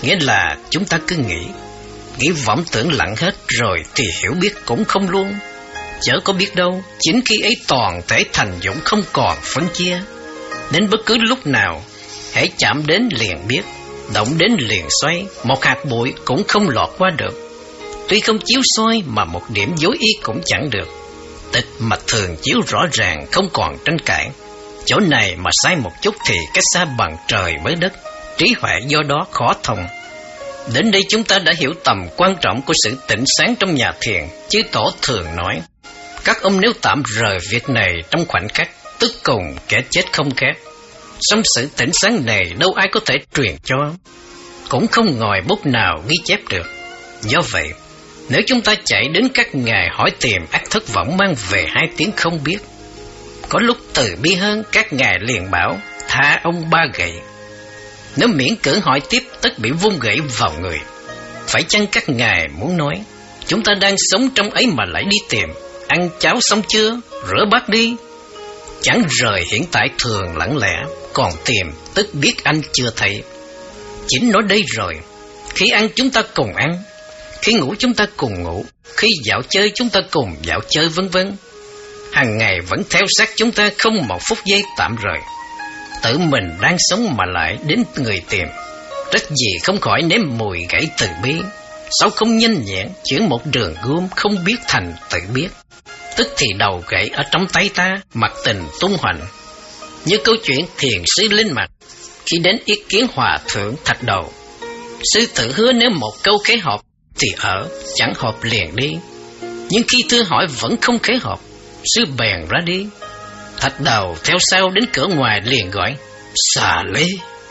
Nghĩa là chúng ta cứ nghĩ, nghĩ vọng tưởng lặng hết rồi thì hiểu biết cũng không luôn. Chớ có biết đâu, chính khi ấy toàn thể thành dụng không còn phân chia. Đến bất cứ lúc nào, hãy chạm đến liền biết, động đến liền xoay, một hạt bụi cũng không lọt qua được. Tuy không chiếu soi mà một điểm dối y cũng chẳng được. Tịch mà thường chiếu rõ ràng, không còn tranh cãi. Chỗ này mà sai một chút thì cách xa bằng trời với đất, trí huệ do đó khó thông. Đến đây chúng ta đã hiểu tầm quan trọng của sự tĩnh sáng trong nhà thiền. Chư Tổ thường nói, các ông nếu tạm rời việc này trong khoảnh khắc, tức cùng kẻ chết không khác. Song sự tĩnh sáng này đâu ai có thể truyền cho, cũng không ngòi bút nào ghi chép được. Do vậy, nếu chúng ta chạy đến các ngài hỏi tìm, ắt thất vọng mang về hai tiếng không biết. Có lúc từ bi hơn, các ngài liền bảo, tha ông ba gậy. Nếu miễn cưỡng hỏi tiếp, tất bị vung gậy vào người. Phải chăng các ngài muốn nói, chúng ta đang sống trong ấy mà lại đi tìm, ăn cháo xong chưa, rửa bát đi. Chẳng rời hiện tại thường lặng lẽ, còn tìm, tức biết anh chưa thấy. Chính nói đây rồi, khi ăn chúng ta cùng ăn, khi ngủ chúng ta cùng ngủ, khi dạo chơi chúng ta cùng dạo chơi, vân vân. Hàng ngày vẫn theo sát chúng ta, không một phút giây tạm rời. Tự mình đang sống mà lại đến người tìm, trách gì không khỏi nếm mùi gãy từ bi. Sao không nhanh nhẹn chuyển một đường gươm không biết thành tự biết. Tức thì đầu gãy ở trong tay ta, mặt tình tung hoành. Như câu chuyện thiền sư Linh Mặt khi đến ý kiến hòa thượng Thạch Đầu. Sư tự hứa nếu một câu khế hợp thì ở, chẳng hợp liền đi. Nhưng khi thưa hỏi vẫn không khế hợp, sư bèn ra đi. Thạch Đầu theo sau đến cửa ngoài liền gọi, xà lê.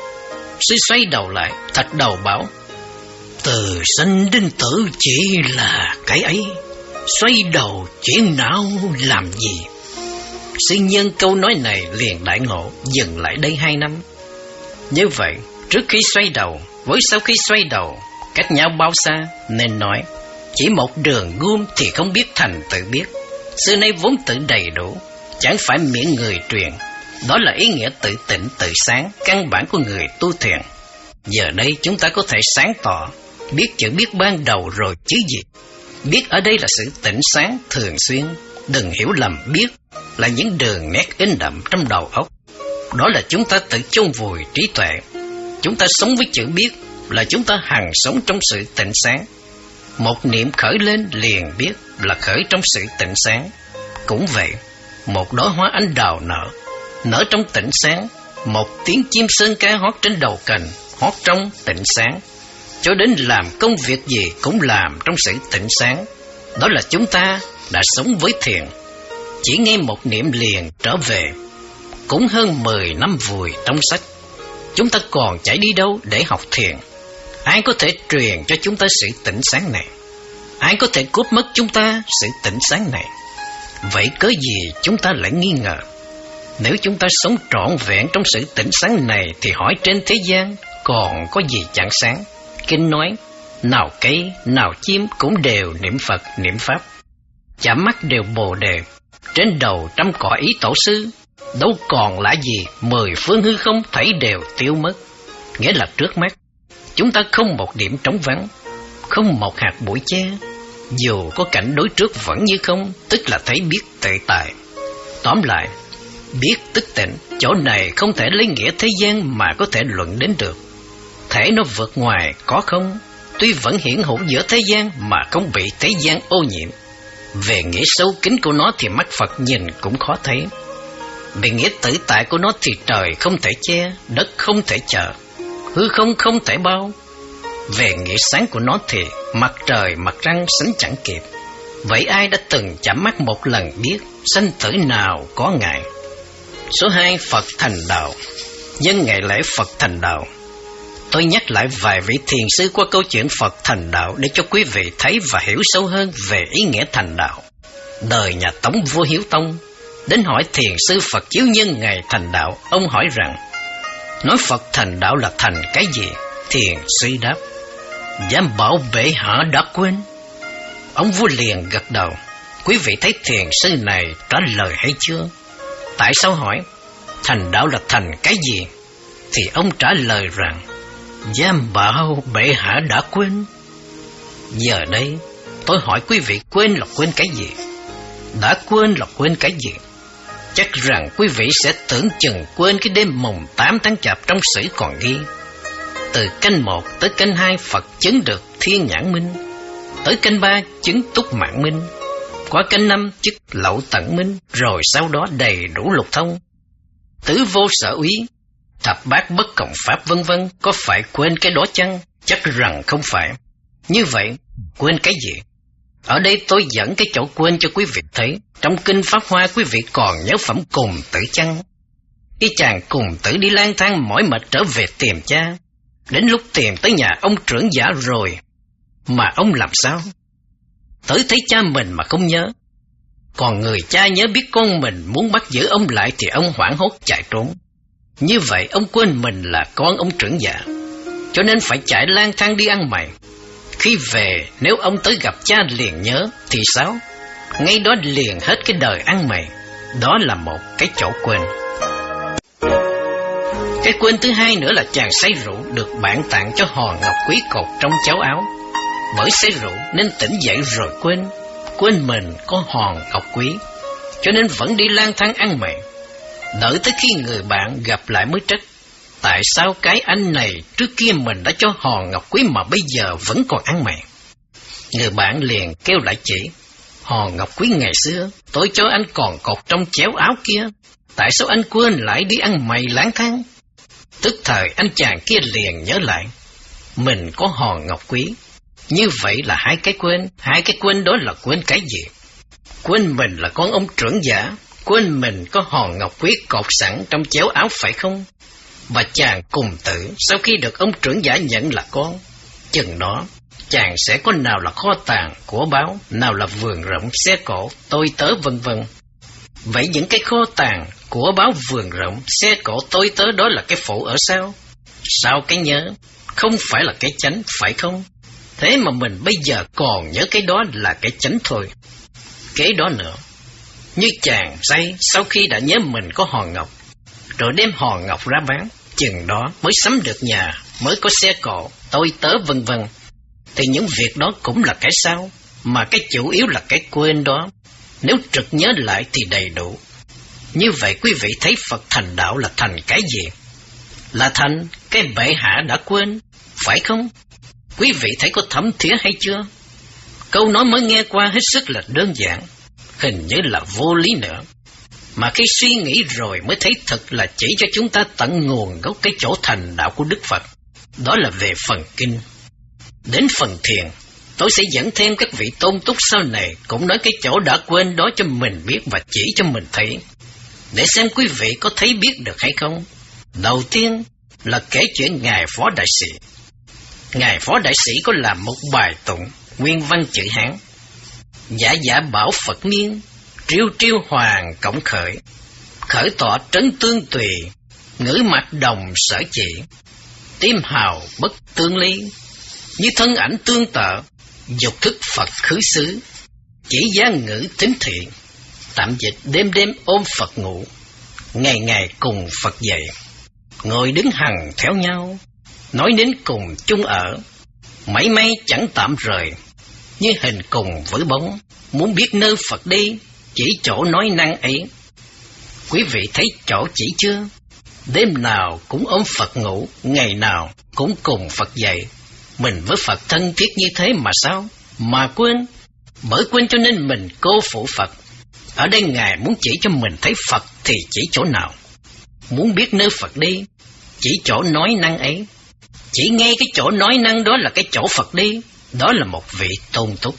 Sư xoay đầu lại, Thạch Đầu bảo, từ sinh đến tử chỉ là cái ấy, xoay đầu chuyện não làm gì. Sư nhân câu nói này liền đại ngộ, dừng lại đây hai năm. Như vậy, trước khi xoay đầu với sau khi xoay đầu cách nhau bao xa, nên nói chỉ một đường gươm thì không biết thành tự biết. Xưa nay vốn tự đầy đủ, chẳng phải miễn người truyền. Đó là ý nghĩa tự tịnh tự sáng, căn bản của người tu thiền. Giờ đây chúng ta có thể sáng tỏ, biết chữ biết ban đầu rồi chứ gì. Biết ở đây là sự tĩnh sáng thường xuyên. Đừng hiểu lầm biết là những đường nét in đậm trong đầu óc. Đó là chúng ta tự chôn vùi trí tuệ. Chúng ta sống với chữ biết là chúng ta hằng sống trong sự tĩnh sáng. Một niệm khởi lên liền biết là khởi trong sự tĩnh sáng. Cũng vậy, một đóa hoa anh đào nở, nở trong tĩnh sáng. Một tiếng chim sơn ca hót trên đầu cành, hót trong tĩnh sáng. Cho đến làm công việc gì cũng làm trong sự tĩnh sáng. Đó là chúng ta đã sống với thiền. Chỉ nghe một niệm liền trở về, cũng hơn mười năm vùi trong sách. Chúng ta còn chạy đi đâu để học thiền? Ai có thể truyền cho chúng ta sự tĩnh sáng này? Ai có thể cướp mất chúng ta sự tĩnh sáng này? Vậy cớ gì chúng ta lại nghi ngờ? Nếu chúng ta sống trọn vẹn trong sự tĩnh sáng này thì hỏi trên thế gian còn có gì chẳng sáng? Kinh nói, nào cây, nào chim cũng đều niệm Phật, niệm Pháp. Chạm mắt đều Bồ Đề, trên đầu trăm cỏ ý tổ sư. Đâu còn lạ gì, mười phương hư không thảy đều tiêu mất. Nghĩa là trước mắt chúng ta không một điểm trống vắng, không một hạt bụi che. Dù có cảnh đối trước vẫn như không, tức là thấy biết tự tại. Tóm lại, biết tức tịnh, chỗ này không thể lấy nghĩa thế gian mà có thể luận đến được. Thể nó vượt ngoài có không, tuy vẫn hiển hữu giữa thế gian mà không bị thế gian ô nhiễm. Về nghĩa sâu kín của nó thì mắt Phật nhìn cũng khó thấy. Về nghĩa tử tại của nó thì trời không thể che, đất không thể chở, hư không không thể bao. Về nghĩa sáng của nó thì mặt trời mặt trăng sánh chẳng kịp. Vậy ai đã từng chạm mắt một lần biết, sanh tử nào có ngại. Số hai, Phật thành đạo. Nhân ngày lễ Phật thành đạo, tôi nhắc lại vài vị thiền sư qua câu chuyện Phật thành đạo để cho quý vị thấy và hiểu sâu hơn về ý nghĩa thành đạo. Đời nhà Tống vua Hiếu Tông đến hỏi thiền sư Phật Chiếu Nhân ngày thành đạo. Ông hỏi rằng, nói Phật thành đạo là thành cái gì? Thiền sư đáp, dám bảo bệ hạ đã quên. Ông vua liền gật đầu. Quý vị thấy thiền sư này trả lời hay chưa? Tại sao hỏi thành đạo là thành cái gì? Thì ông trả lời rằng, Giam bảo bệ hạ đã quên. Giờ đây tôi hỏi quý vị, quên là quên cái gì? Đã quên là quên cái gì? Chắc rằng quý vị sẽ tưởng chừng quên cái đêm mùng tám tháng Chạp trong sử còn ghi: từ canh một tới canh hai Phật chứng được thiên nhãn minh, tới canh ba chứng túc mạng minh, qua canh năm chức lậu tận minh, rồi sau đó đầy đủ lục thông, tứ vô sở úy, thập bát bất cộng pháp, vân vân. Có phải quên cái đó chăng? Chắc rằng không phải. Như vậy quên cái gì? Ở đây tôi dẫn cái chỗ quên cho quý vị thấy. Trong kinh Pháp Hoa, quý vị còn nhớ phẩm Cùng Tử chăng? Cái chàng Cùng Tử đi lang thang mỏi mệt trở về tìm cha. Đến lúc tìm tới nhà ông trưởng giả rồi, mà ông làm sao? Tới thấy cha mình mà không nhớ. Còn người cha nhớ biết con mình muốn bắt giữ ông lại thì ông hoảng hốt chạy trốn. Như vậy ông quên mình là con ông trưởng giả, cho nên phải chạy lang thang đi ăn mày. Khi về, nếu ông tới gặp cha liền nhớ thì sao? Ngay đó liền hết cái đời ăn mày. Đó là một cái chỗ quên. Cái quên thứ hai nữa là chàng say rượu được bạn tặng cho hòn ngọc quý cột trong cháo áo. Bởi say rượu nên tỉnh dậy rồi quên. Quên mình có hòn ngọc quý, cho nên vẫn đi lang thang ăn mày. Đợi tới khi người bạn gặp lại mới trách: tại sao cái anh này trước kia mình đã cho hòn ngọc quý mà bây giờ vẫn còn ăn mày? Người bạn liền kêu lại chỉ: hòn ngọc quý ngày xưa tôi cho anh còn cột trong chéo áo kia, tại sao anh quên lại đi ăn mày lang thang? Tức thời anh chàng kia liền nhớ lại mình có hòn ngọc quý. Như vậy là hai cái quên. Hai cái quên đó là quên cái gì? Quên mình là con ông trưởng giả, quên mình có hòn ngọc quý cột sẵn trong chéo áo, phải không? Và chàng Cùng Tử sau khi được ông trưởng giả nhận là con, chừng đó chàng sẽ có nào là kho tàng của báu, nào là vườn rộng xe cộ tôi tớ, vân vân. Vậy những cái kho tàng của báu, vườn rộng xe cộ tôi tớ đó là cái phụ ở sao? Sao cái nhớ? Không phải là cái chánh, phải không? Thế mà mình bây giờ còn nhớ cái đó là cái chánh thôi. Cái đó nữa, như chàng say sau khi đã nhớ mình có hòn ngọc, rồi đem hòn ngọc ra bán, chừng đó mới sắm được nhà, mới có xe cộ tôi tớ, vân vân. Thì những việc đó cũng là cái sao, mà cái chủ yếu là cái quên đó. Nếu trực nhớ lại thì đầy đủ. Như vậy quý vị thấy Phật thành đạo là thành cái gì? Là thành cái bệ hạ đã quên, phải không? Quý vị thấy có thấm thía hay chưa? Câu nói mới nghe qua hết sức là đơn giản, hình như là vô lý nữa. Mà khi suy nghĩ rồi mới thấy thật là chỉ cho chúng ta tận nguồn gốc cái chỗ thành đạo của Đức Phật. Đó là về phần kinh. Đến phần thiền, tôi sẽ dẫn thêm các vị tôn túc sau này cũng nói cái chỗ đã quên đó cho mình biết và chỉ cho mình thấy, để xem quý vị có thấy biết được hay không. Đầu tiên là kể chuyện Ngài Phó Đại Sĩ. Ngài Phó Đại Sĩ có làm một bài tụng nguyên văn chữ Hán: giả giả bảo Phật niên, triêu triêu hoàng cộng khởi, khởi tọa trấn tương tùy, ngữ mạch đồng sở chỉ, tim hào bất tương ly, như thân ảnh tương tự, dục thức Phật khứ xứ, chỉ giá ngữ thính thị, tạm dịch đêm đêm ôm Phật ngủ, ngày ngày cùng Phật dậy, ngồi đứng hằng theo nhau, nói đến cùng chung ở, mảy may chẳng tạm rời, như hình cùng với bóng, muốn biết nơi Phật đi, chỉ chỗ nói năng ấy. Quý vị thấy chỗ chỉ chưa? Đêm nào cũng ôm Phật ngủ, ngày nào cũng cùng Phật dậy. Mình với Phật thân thiết như thế mà sao? Mà quên. Bởi quên cho nên mình cô phụ Phật. Ở đây Ngài muốn chỉ cho mình thấy Phật thì chỉ chỗ nào? Muốn biết nơi Phật đi, chỉ chỗ nói năng ấy. Chỉ ngay cái chỗ nói năng đó là cái chỗ Phật đi. Đó là một vị tôn túc.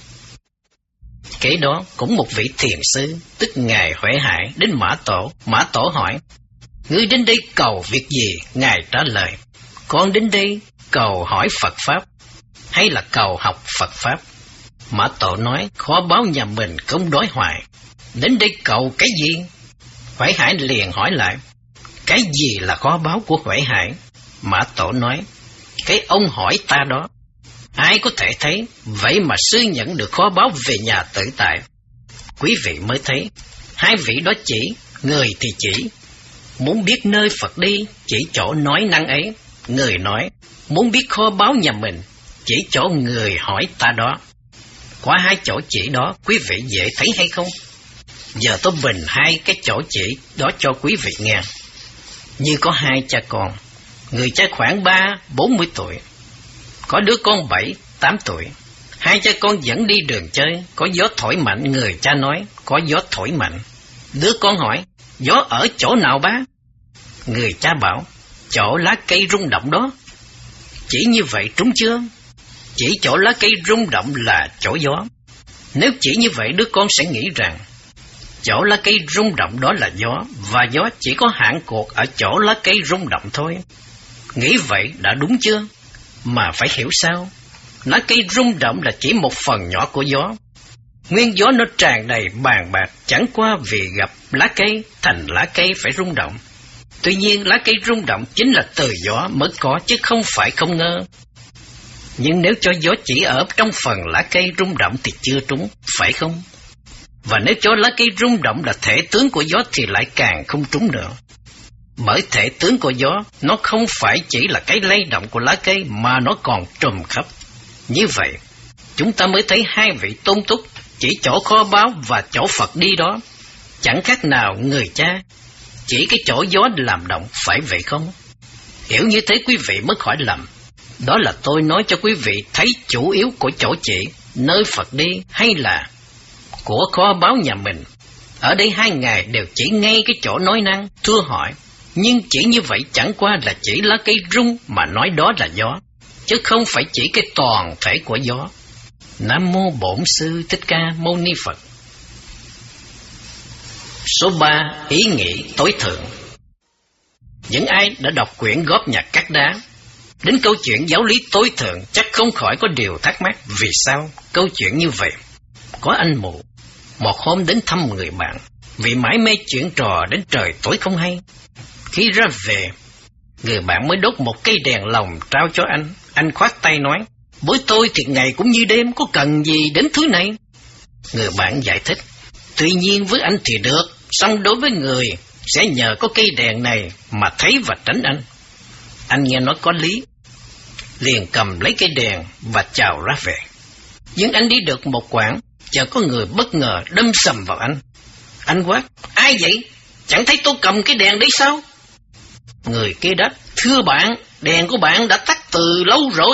Kế đó cũng một vị thiền sư, tức Ngài Huệ Hải đến Mã Tổ. Mã Tổ hỏi: ngươi đến đây cầu việc gì? Ngài trả lời: con đến đây cầu hỏi Phật Pháp, hay là cầu học Phật Pháp? Mã Tổ nói: kho báu nhà mình không đói hoài, đến đây cầu cái gì? Huệ Hải liền hỏi lại: cái gì là kho báu của Huệ Hải? Mã Tổ nói: cái ông hỏi ta đó. Ai có thể thấy, vậy mà sư nhận được kho báu về nhà tự tại. Quý vị mới thấy, hai vị đó chỉ, người thì chỉ. Muốn biết nơi Phật đi, chỉ chỗ nói năng ấy. Người nói, muốn biết kho báu nhà mình, chỉ chỗ người hỏi ta đó. Qua hai chỗ chỉ đó, quý vị dễ thấy hay không? Giờ tôi bình hai cái chỗ chỉ đó cho quý vị nghe. Như có hai cha con, người cha khoảng ba, bốn mươi tuổi, có đứa con bảy, tám tuổi. Hai cha con dẫn đi đường chơi, có gió thổi mạnh, người cha nói, có gió thổi mạnh. Đứa con hỏi, gió ở chỗ nào ba? Người cha bảo, chỗ lá cây rung động đó. Chỉ như vậy trúng chưa? Chỉ chỗ lá cây rung động là chỗ gió. Nếu chỉ như vậy, đứa con sẽ nghĩ rằng chỗ lá cây rung động đó là gió, và gió chỉ có hạn cuộc ở chỗ lá cây rung động thôi. Nghĩ vậy đã đúng chưa? Mà phải hiểu sao? Lá cây rung động là chỉ một phần nhỏ của gió. Nguyên gió nó tràn đầy bàn bạc, chẳng qua vì gặp lá cây thành lá cây phải rung động. Tuy nhiên lá cây rung động chính là từ gió mới có, chứ không phải không ngơ. Nhưng nếu cho gió chỉ ở trong phần lá cây rung động thì chưa trúng, phải không? Và nếu cho lá cây rung động là thể tướng của gió thì lại càng không trúng nữa. Bởi thể tướng của gió, nó không phải chỉ là cái lay động của lá cây mà nó còn trùm khắp. Như vậy, chúng ta mới thấy hai vị tôn túc chỉ chỗ kho báu và chỗ Phật đi đó. Chẳng khác nào người cha chỉ cái chỗ gió làm động, phải vậy không? Hiểu như thế quý vị mới khỏi lầm. Đó là tôi nói cho quý vị thấy chủ yếu của chỗ chỉ, nơi Phật đi hay là của kho báu nhà mình. Ở đây hai ngài đều chỉ ngay cái chỗ nói năng, thưa hỏi. Nhưng chỉ như vậy chẳng qua là chỉ lá cây rung mà nói đó là gió, chứ không phải chỉ cái toàn thể của gió. Nam mô Bổn Sư Thích Ca Mâu Ni Phật. Số ba. Ý nghĩ tối thượng. Những ai đã đọc quyển Góp Nhặt Cát Đá, đến câu chuyện giáo lý tối thượng chắc không khỏi có điều thắc mắc. Vì sao câu chuyện như vậy? Có anh mụ một hôm đến thăm người bạn, vì mãi mê chuyện trò đến trời tối không hay. Khi ra về, người bạn mới đốt một cây đèn lồng trao cho anh. Anh khoát tay nói, với tôi thì ngày cũng như đêm, có cần gì đến thứ này? Người bạn giải thích, tuy nhiên với anh thì được, song đối với người sẽ nhờ có cây đèn này mà thấy và tránh anh. Anh nghe nói có lý, liền cầm lấy cây đèn và chào ra về. Nhưng anh đi được một quãng, chợt có người bất ngờ đâm sầm vào anh. Anh quát, ai vậy? Chẳng thấy tôi cầm cái đèn đấy sao? Người kia đáp, thưa bạn, đèn của bạn đã tắt từ lâu rồi.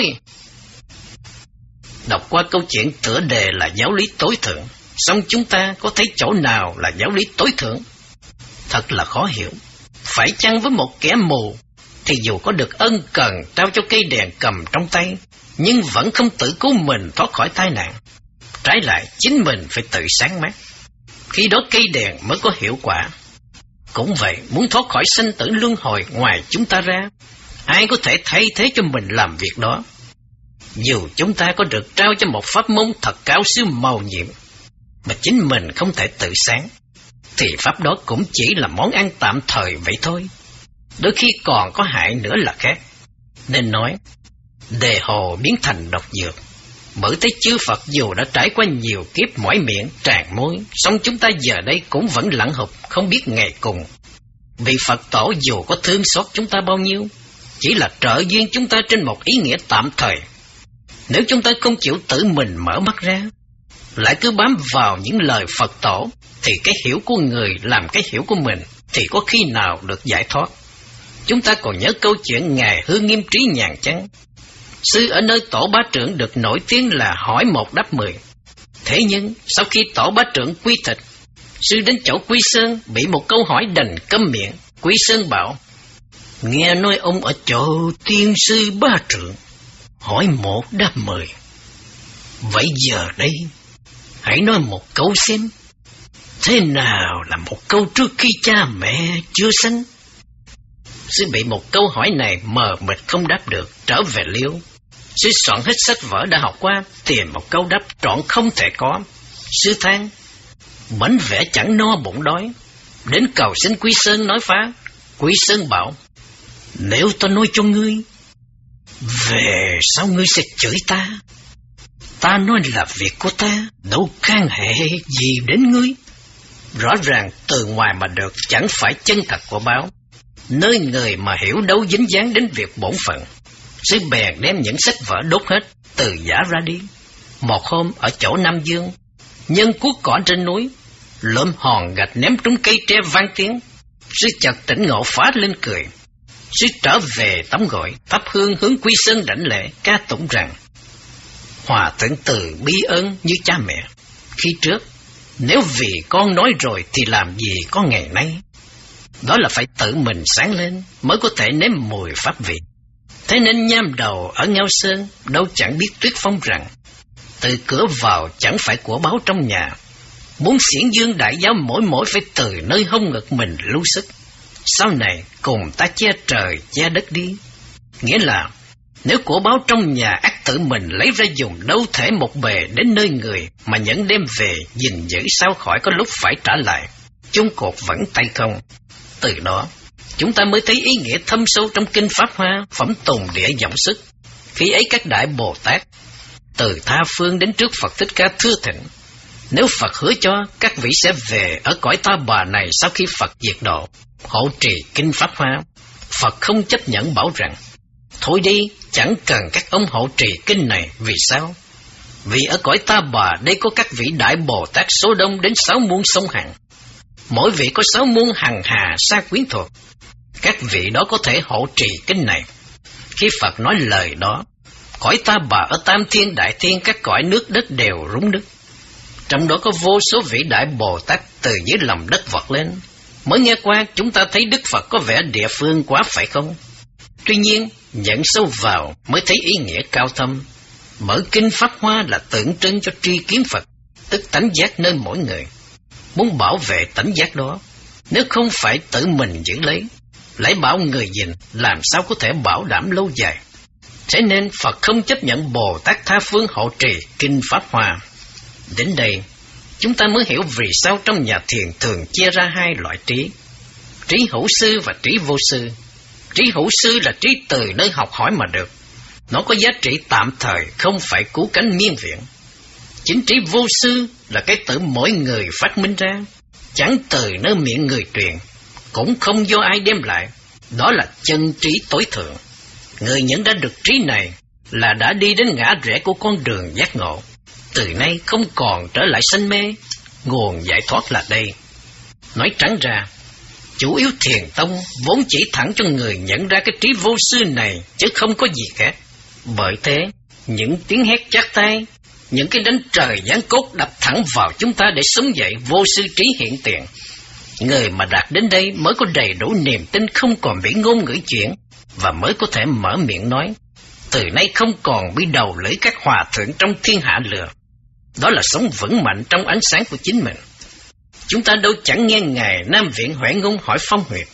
Đọc qua câu chuyện tựa đề là giáo lý tối thượng, song chúng ta có thấy chỗ nào là giáo lý tối thượng? Thật là khó hiểu. Phải chăng với một kẻ mù thì dù có được ân cần trao cho cây đèn cầm trong tay, nhưng vẫn không tự cứu mình thoát khỏi tai nạn. Trái lại, chính mình phải tự sáng mắt. Khi đó cây đèn mới có hiệu quả. Cũng vậy, muốn thoát khỏi sinh tử luân hồi ngoài chúng ta ra, ai có thể thay thế cho mình làm việc đó? Dù chúng ta có được trao cho một pháp môn thật cao siêu màu nhiệm, mà chính mình không thể tự sáng, thì pháp đó cũng chỉ là món ăn tạm thời vậy thôi. Đôi khi còn có hại nữa là khác. Nên nói, đề hồ biến thành độc dược. Bởi thế chư Phật dù đã trải qua nhiều kiếp mỏi miệng, tràn môi, song chúng ta giờ đây cũng vẫn lẳng hụt, không biết ngày cùng. Vì Phật tổ dù có thương xót chúng ta bao nhiêu, chỉ là trợ duyên chúng ta trên một ý nghĩa tạm thời. Nếu chúng ta không chịu tự mình mở mắt ra, lại cứ bám vào những lời Phật tổ, thì cái hiểu của người làm cái hiểu của mình, thì có khi nào được giải thoát. Chúng ta còn nhớ câu chuyện Ngài Hư Nghiêm Trí Nhàn chăng? Sư ở nơi tổ bá trưởng được nổi tiếng là hỏi một đáp mười. Thế nhưng sau khi tổ bá trưởng quy thịt, sư đến chỗ Quy Sơn bị một câu hỏi đành câm miệng. Quy Sơn bảo, nghe nói ông ở chỗ tiên sư bá trưởng, hỏi một đáp mười. Vậy giờ đây, hãy nói một câu xem, thế nào là một câu trước khi cha mẹ chưa sanh? Sư bị một câu hỏi này mờ mịt không đáp được, trở về liêu. Sư soạn hết sách vở đã học qua, tìm một câu đáp trọn không thể có. Sư than, bánh vẽ chẳng no bụng đói, đến cầu xin Quy Sơn nói phá. Quy Sơn bảo, nếu tôi nói cho ngươi, về sau ngươi sẽ chửi ta. Ta nói là việc của ta, đâu can hệ gì đến ngươi. Rõ ràng từ ngoài mà được chẳng phải chân thật của báo. nơi người mà hiểu đâu dính dáng đến việc bổn phận. Sư bèn đem những sách vở đốt hết, từ giả ra đi. Một hôm ở chỗ Nam Dương, nhân cuốc cỏ trên núi, lượm hòn gạch ném trúng cây tre vang tiếng. Sư chợt tỉnh ngộ phá lên cười. Sư trở về tắm gội, thắp hương hướng Quy Sơn đảnh lễ, ca tụng rằng: Hòa thượng từ bi ơn như cha mẹ. Khi trước, nếu vì con nói rồi thì làm gì có ngày nay. Đó là phải tự mình sáng lên mới có thể nếm mùi pháp vị. Thế nên nham đầu ở Ngao Sơn đâu chẳng biết Tuyết Phong rằng: từ cửa vào chẳng phải của báo trong nhà. Muốn xiển dương đại giáo mỗi mỗi phải từ nơi hông ngực mình lưu sức. Sau này cùng ta che trời che đất đi. Nghĩa là nếu của báo trong nhà ắt tự mình lấy ra dùng, đâu thể một bề đến nơi người mà nhẫn đem về gìn giữ sao khỏi có lúc phải trả lại. Chung cột vẫn tay không. Từ đó chúng ta mới thấy ý nghĩa thâm sâu trong kinh Pháp Hoa, phẩm Tùng Địa Dòng Sức. Khi ấy các đại Bồ Tát từ tha phương đến trước Phật Thích Ca thưa thỉnh: nếu Phật hứa cho các vị sẽ về ở cõi Ta Bà này sau khi Phật diệt độ, hộ trì kinh Pháp Hoa, Phật không chấp nhận, bảo rằng: thôi đi, chẳng cần các ông hộ trì kinh này. Vì sao? Vì ở cõi Ta Bà đây có các vị đại Bồ Tát số đông đến sáu muôn sông hằng. Mỗi vị có sáu muôn hằng hà sa quyến thuộc. Các vị đó có thể hộ trì kinh này. Khi Phật nói lời đó, cõi Ta Bà ở Tam Thiên Đại Thiên, các cõi nước đất đều rúng nứt. Trong đó có vô số vị đại Bồ Tát từ dưới lòng đất vọt lên. Mới nghe qua chúng ta thấy Đức Phật có vẻ địa phương quá phải không? Tuy nhiên, nhận sâu vào mới thấy ý nghĩa cao thâm. Mở kinh Pháp Hoa là tượng trưng cho tri kiến Phật, tức tánh giác nơi mỗi người. Muốn bảo vệ tánh giác đó, nếu không phải tự mình giữ lấy, lấy bảo người gìn, làm sao có thể bảo đảm lâu dài. Thế nên Phật không chấp nhận Bồ Tát tha phương hộ trì kinh Pháp Hoa. Đến đây, chúng ta mới hiểu vì sao trong nhà thiền thường chia ra hai loại trí: trí hữu sư và trí vô sư. Trí hữu sư là trí từ nơi học hỏi mà được. Nó có giá trị tạm thời, không phải cứu cánh miên viện. Chính trí vô sư là cái tự mỗi người phát minh ra, chẳng từ nơi miệng người truyền, cũng không do ai đem lại. Đó là chân trí tối thượng. Người nhận ra được trí này là đã đi đến ngã rẽ của con đường giác ngộ. Từ nay không còn trở lại sanh mê, nguồn giải thoát là đây. Nói trắng ra, chủ yếu thiền tông vốn chỉ thẳng cho người nhận ra cái trí vô sư này, chứ không có gì khác. Bởi thế, những tiếng hét chát tai, những cái đánh trời giáng cốt đập thẳng vào chúng ta để sống dậy vô sư trí hiện tiền. Người mà đạt đến đây mới có đầy đủ niềm tin, không còn bị ngôn ngữ chuyển, và mới có thể mở miệng nói: từ nay không còn bị đầu lưỡi các hòa thượng trong thiên hạ lừa. Đó là sống vững mạnh trong ánh sáng của chính mình. Chúng ta đâu chẳng nghe Ngài Nam Viện Huệ Ngôn hỏi Phong Huyệt: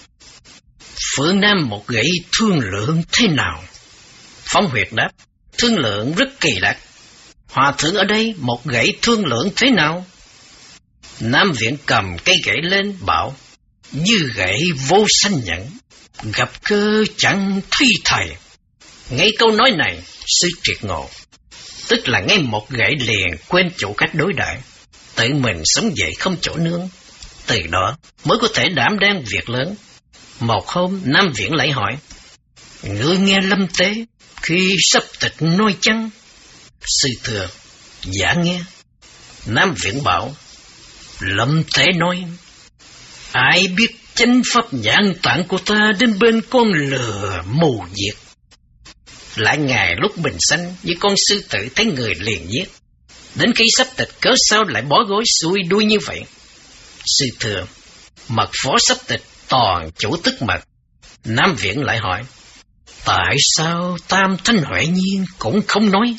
phương Nam một gậy thương lượng thế nào? Phong Huyệt đáp: thương lượng rất kỳ lạ. Hòa thượng ở đây một gậy thương lượng thế nào? Nam Viện cầm cây gậy lên bảo: như gậy vô sanh nhẫn, gặp cơ chẳng thi thầy. Ngay câu nói này, sư triệt ngộ, tức là ngay một gậy liền quên chủ cách đối đãi, tự mình sống dậy không chỗ nương. Từ đó mới có thể đảm đang việc lớn. Một hôm Nam Viện lại hỏi: ngươi nghe Lâm Tế khi sắp tịch nói chăng? Sư thưa: dạ nghe. Nam Viện bảo: Lâm Tế nói: ai biết chánh pháp nhãn tạng của ta đến bên con lừa mù diệt. Lại Ngài lúc bình sanh với con sư tử thấy người liền giết. Đến khi sắp tịch cớ sao lại bó gối xuôi đuôi như vậy? Sư thưa: mật phó sắp tịch toàn chủ tức mật. Nam Viện lại hỏi: tại sao Tam Thanh Huệ Nhiên cũng không nói?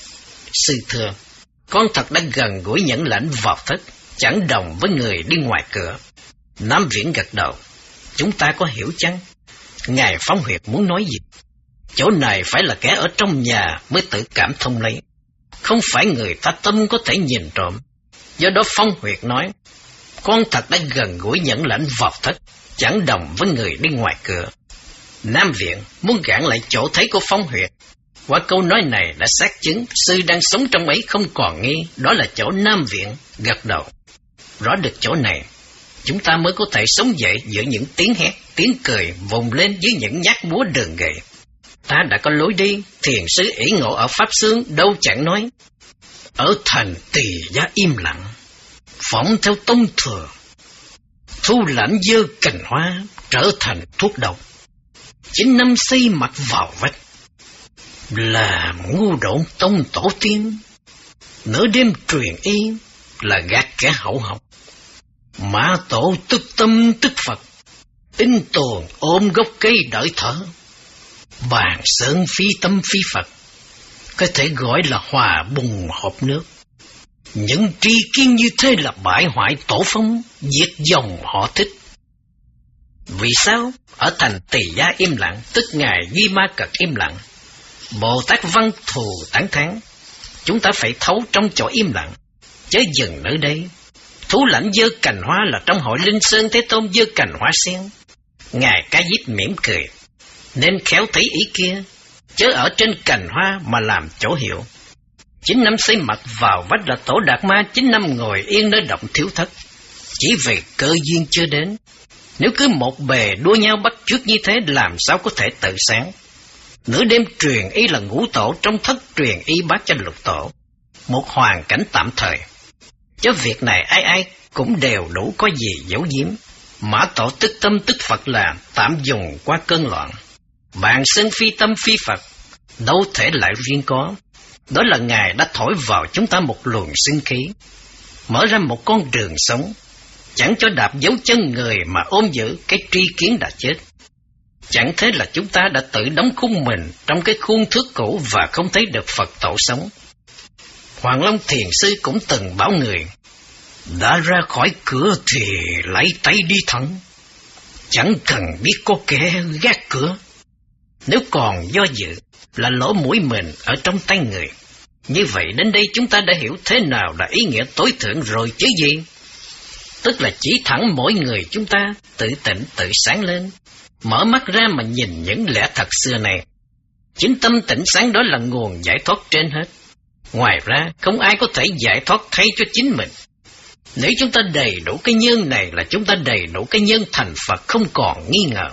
Sư thưa: con thật đã gần gũi nhận lãnh vào thất, chẳng đồng với người đi ngoài cửa. Nam Viện gật đầu: chúng ta có hiểu chăng? Ngài Phong Huyệt muốn nói gì? Chỗ này phải là kẻ ở trong nhà mới tự cảm thông lấy, không phải người ta tâm có thể nhìn trộm. Do đó Phong Huyệt nói: con thật đã gần gũi nhận lãnh vào thất, chẳng đồng với người đi ngoài cửa. Nam Viện muốn gạn lại chỗ thấy của Phong Huyệt. Qua câu nói này đã xác chứng sư đang sống trong ấy không còn nghi. Đó là chỗ Nam Viện gật đầu. Rõ được chỗ này, chúng ta mới có thể sống dậy giữa những tiếng hét, tiếng cười vùng lên dưới những nhát búa đường gậy. Ta đã có lối đi, thiền sư ỷ ngộ ở Pháp Xương đâu chẳng nói. Ở thành Tỳ Giá im lặng, phỏng theo tông thừa, thu lãnh dơ cành hoa trở thành thuốc độc. Chín năm xây mặt vào vách, là ngu độn tông tổ tiên. Nửa đêm truyền y là gạt kẻ hậu học. Mã tổ tức tâm tức Phật, tinh tồn ôm gốc cây đợi thở. Bàn sơn phi tâm phi Phật, có thể gọi là hòa bùng hộp nước. Những tri kiến như thế là bại hoại tổ phong, diệt dòng họ Thích. Vì sao? Ở thành Tỳ Giá im lặng, tức Ngài Di Ma Cật im lặng. Bồ Tát Văn Thù tán thán, chúng ta phải thấu trong chỗ im lặng, chớ dừng nơi đây. Thú lãnh dơ cành hoa là trong hội Linh Sơn Thế Tôn dơ cành hoa sen. Ngài Ca Diếp mỉm cười, nên khéo thấy ý kia, chớ ở trên cành hoa mà làm chỗ hiệu. Chín năm xây mặt vào vách là Tổ Đạt Ma chín năm ngồi yên nơi động thiếu thất, chỉ vì cơ duyên chưa đến. Nếu cứ một bề đua nhau bắt chước như thế làm sao có thể tự sáng. Nửa đêm truyền y là ngũ tổ, trong thất truyền y bác cho lục tổ. Một hoàn cảnh tạm thời, chứ việc này ai ai cũng đều đủ có gì giấu giếm. Mã tổ tức tâm tức Phật là tạm dùng qua cơn loạn. Bạn sơn phi tâm phi Phật, đâu thể lại riêng có. Đó là Ngài đã thổi vào chúng ta một luồng sinh khí, mở ra một con đường sống, chẳng cho đạp dấu chân người mà ôm giữ cái tri kiến đã chết. Chẳng thế là chúng ta đã tự đóng khung mình trong cái khuôn thước cũ và không thấy được Phật tổ sống. Hoàng Long Thiền Sư cũng từng bảo người, đã ra khỏi cửa thì lấy tay đi thẳng, chẳng cần biết có kẻ gác cửa. Nếu còn do dự là lỗ mũi mình ở trong tay người. Như vậy đến đây chúng ta đã hiểu thế nào là ý nghĩa tối thượng rồi chứ gì. Tức là chỉ thẳng mỗi người chúng ta tự tỉnh tự sáng lên, mở mắt ra mà nhìn những lẽ thật xưa này. Chính tâm tỉnh sáng đó là nguồn giải thoát trên hết. Ngoài ra không ai có thể giải thoát thay cho chính mình. Nếu chúng ta đầy đủ cái nhân này là chúng ta đầy đủ cái nhân thành Phật không còn nghi ngờ.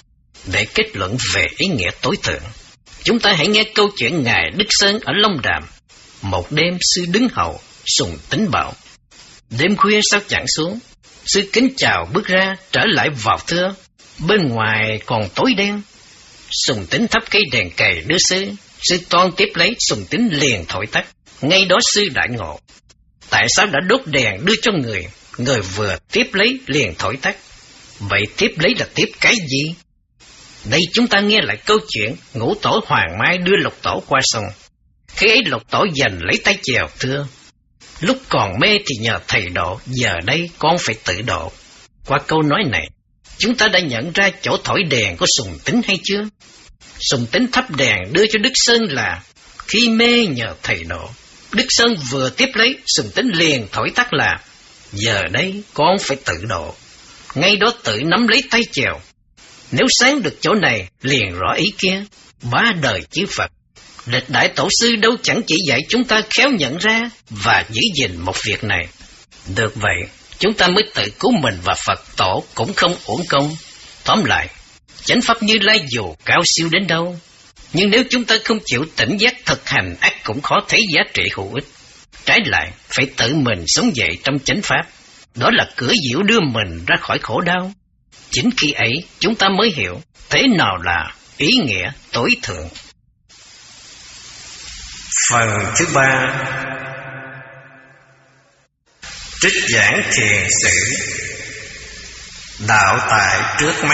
Để kết luận về ý nghĩa tối thượng, chúng ta hãy nghe câu chuyện Ngài Đức Sơn ở Long Đàm. Một đêm sư đứng hầu, Sùng Tính bảo, đêm khuya sao chẳng xuống. Sư kính chào bước ra, trở lại vào thưa, bên ngoài còn tối đen. Sùng Tính thắp cây đèn cầy đưa sư, sư toan tiếp lấy, Sùng Tính liền thổi tắt. Ngay đó sư đại ngộ, tại sao đã đốt đèn đưa cho người, người vừa tiếp lấy liền thổi tắt. Vậy tiếp lấy là tiếp cái gì? Đây chúng ta nghe lại câu chuyện ngũ tổ Hoàng Mai đưa lục tổ qua sông. Khi ấy lục tổ giành lấy tay chèo thưa, lúc còn mê thì nhờ thầy độ, giờ đây con phải tự độ. Qua câu nói này, chúng ta đã nhận ra chỗ thổi đèn của Sùng Tính hay chưa? Sùng Tính thắp đèn đưa cho Đức Sơn là khi mê nhờ thầy độ. Đức Sơn vừa tiếp lấy, Sùng Tính liền thổi tắt là giờ đây con phải tự độ. Ngay đó tự nắm lấy tay chèo. Nếu sáng được chỗ này, liền rõ ý kia, ba đời chư Phật. Lịch đại tổ sư đâu chẳng chỉ dạy chúng ta khéo nhận ra và giữ gìn một việc này. Được vậy, chúng ta mới tự cứu mình và Phật tổ cũng không uổng công. Tóm lại, chánh pháp Như Lai dù cao siêu đến đâu, nhưng nếu chúng ta không chịu tỉnh giác thực hành, ắt cũng khó thấy giá trị hữu ích. Trái lại, phải tự mình sống dậy trong chánh pháp. Đó là cửa diệu đưa mình ra khỏi khổ đau. Chính khi ấy, chúng ta mới hiểu thế nào là ý nghĩa tối thượng. Phần thứ ba, trích giảng thiền sử, đạo tại trước mắt.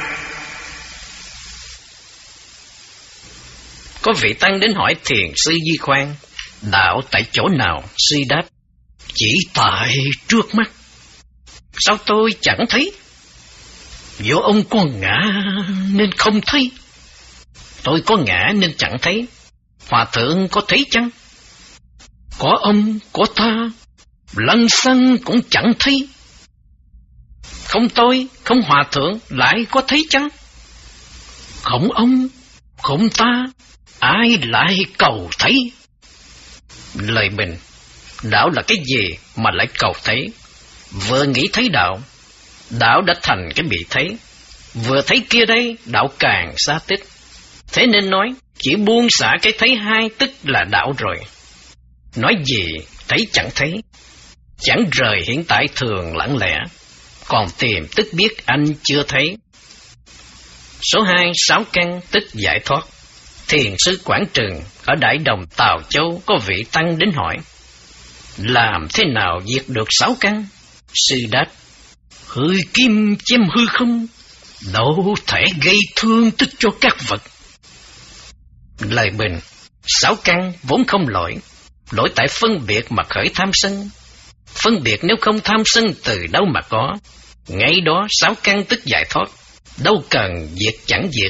Có vị tăng đến hỏi thiền sư Di Khoan, đạo tại chỗ nào? Sư đáp, chỉ tại trước mắt. Sao tôi chẳng thấy? Do ông có ngã nên không thấy. Tôi có ngã nên chẳng thấy. Hòa thượng có thấy chăng? Có ông, có ta, lăng xăng cũng chẳng thấy. Không tôi, không hòa thượng, lại có thấy chăng? Không ông, không ta, ai lại cầu thấy? Lời bình, đạo là cái gì mà lại cầu thấy? Vừa nghĩ thấy đạo, Đạo đã thành cái bị thấy. Vừa thấy kia đây, đạo càng xa tích. Thế nên nói, chỉ buông xả cái thấy hai tức là đạo rồi. Nói gì, thấy chẳng thấy. Chẳng rời hiện tại thường lặng lẽ. Còn tìm tức biết anh chưa thấy. Số hai, sáu căn tức giải thoát. Thiền sư Quảng Trừng ở Đại Đồng Tào Châu có vị tăng đến hỏi: làm thế nào diệt được sáu căn? Sư đáp: hơi kim chém hư không, đâu thể gây thương tích cho các vật. Lời bình: sáu căn vốn không lỗi, lỗi tại phân biệt mà khởi tham sân. Phân biệt nếu không tham sân từ đâu mà có, ngay đó sáu căn tức giải thoát, đâu cần diệt chẳng diệt.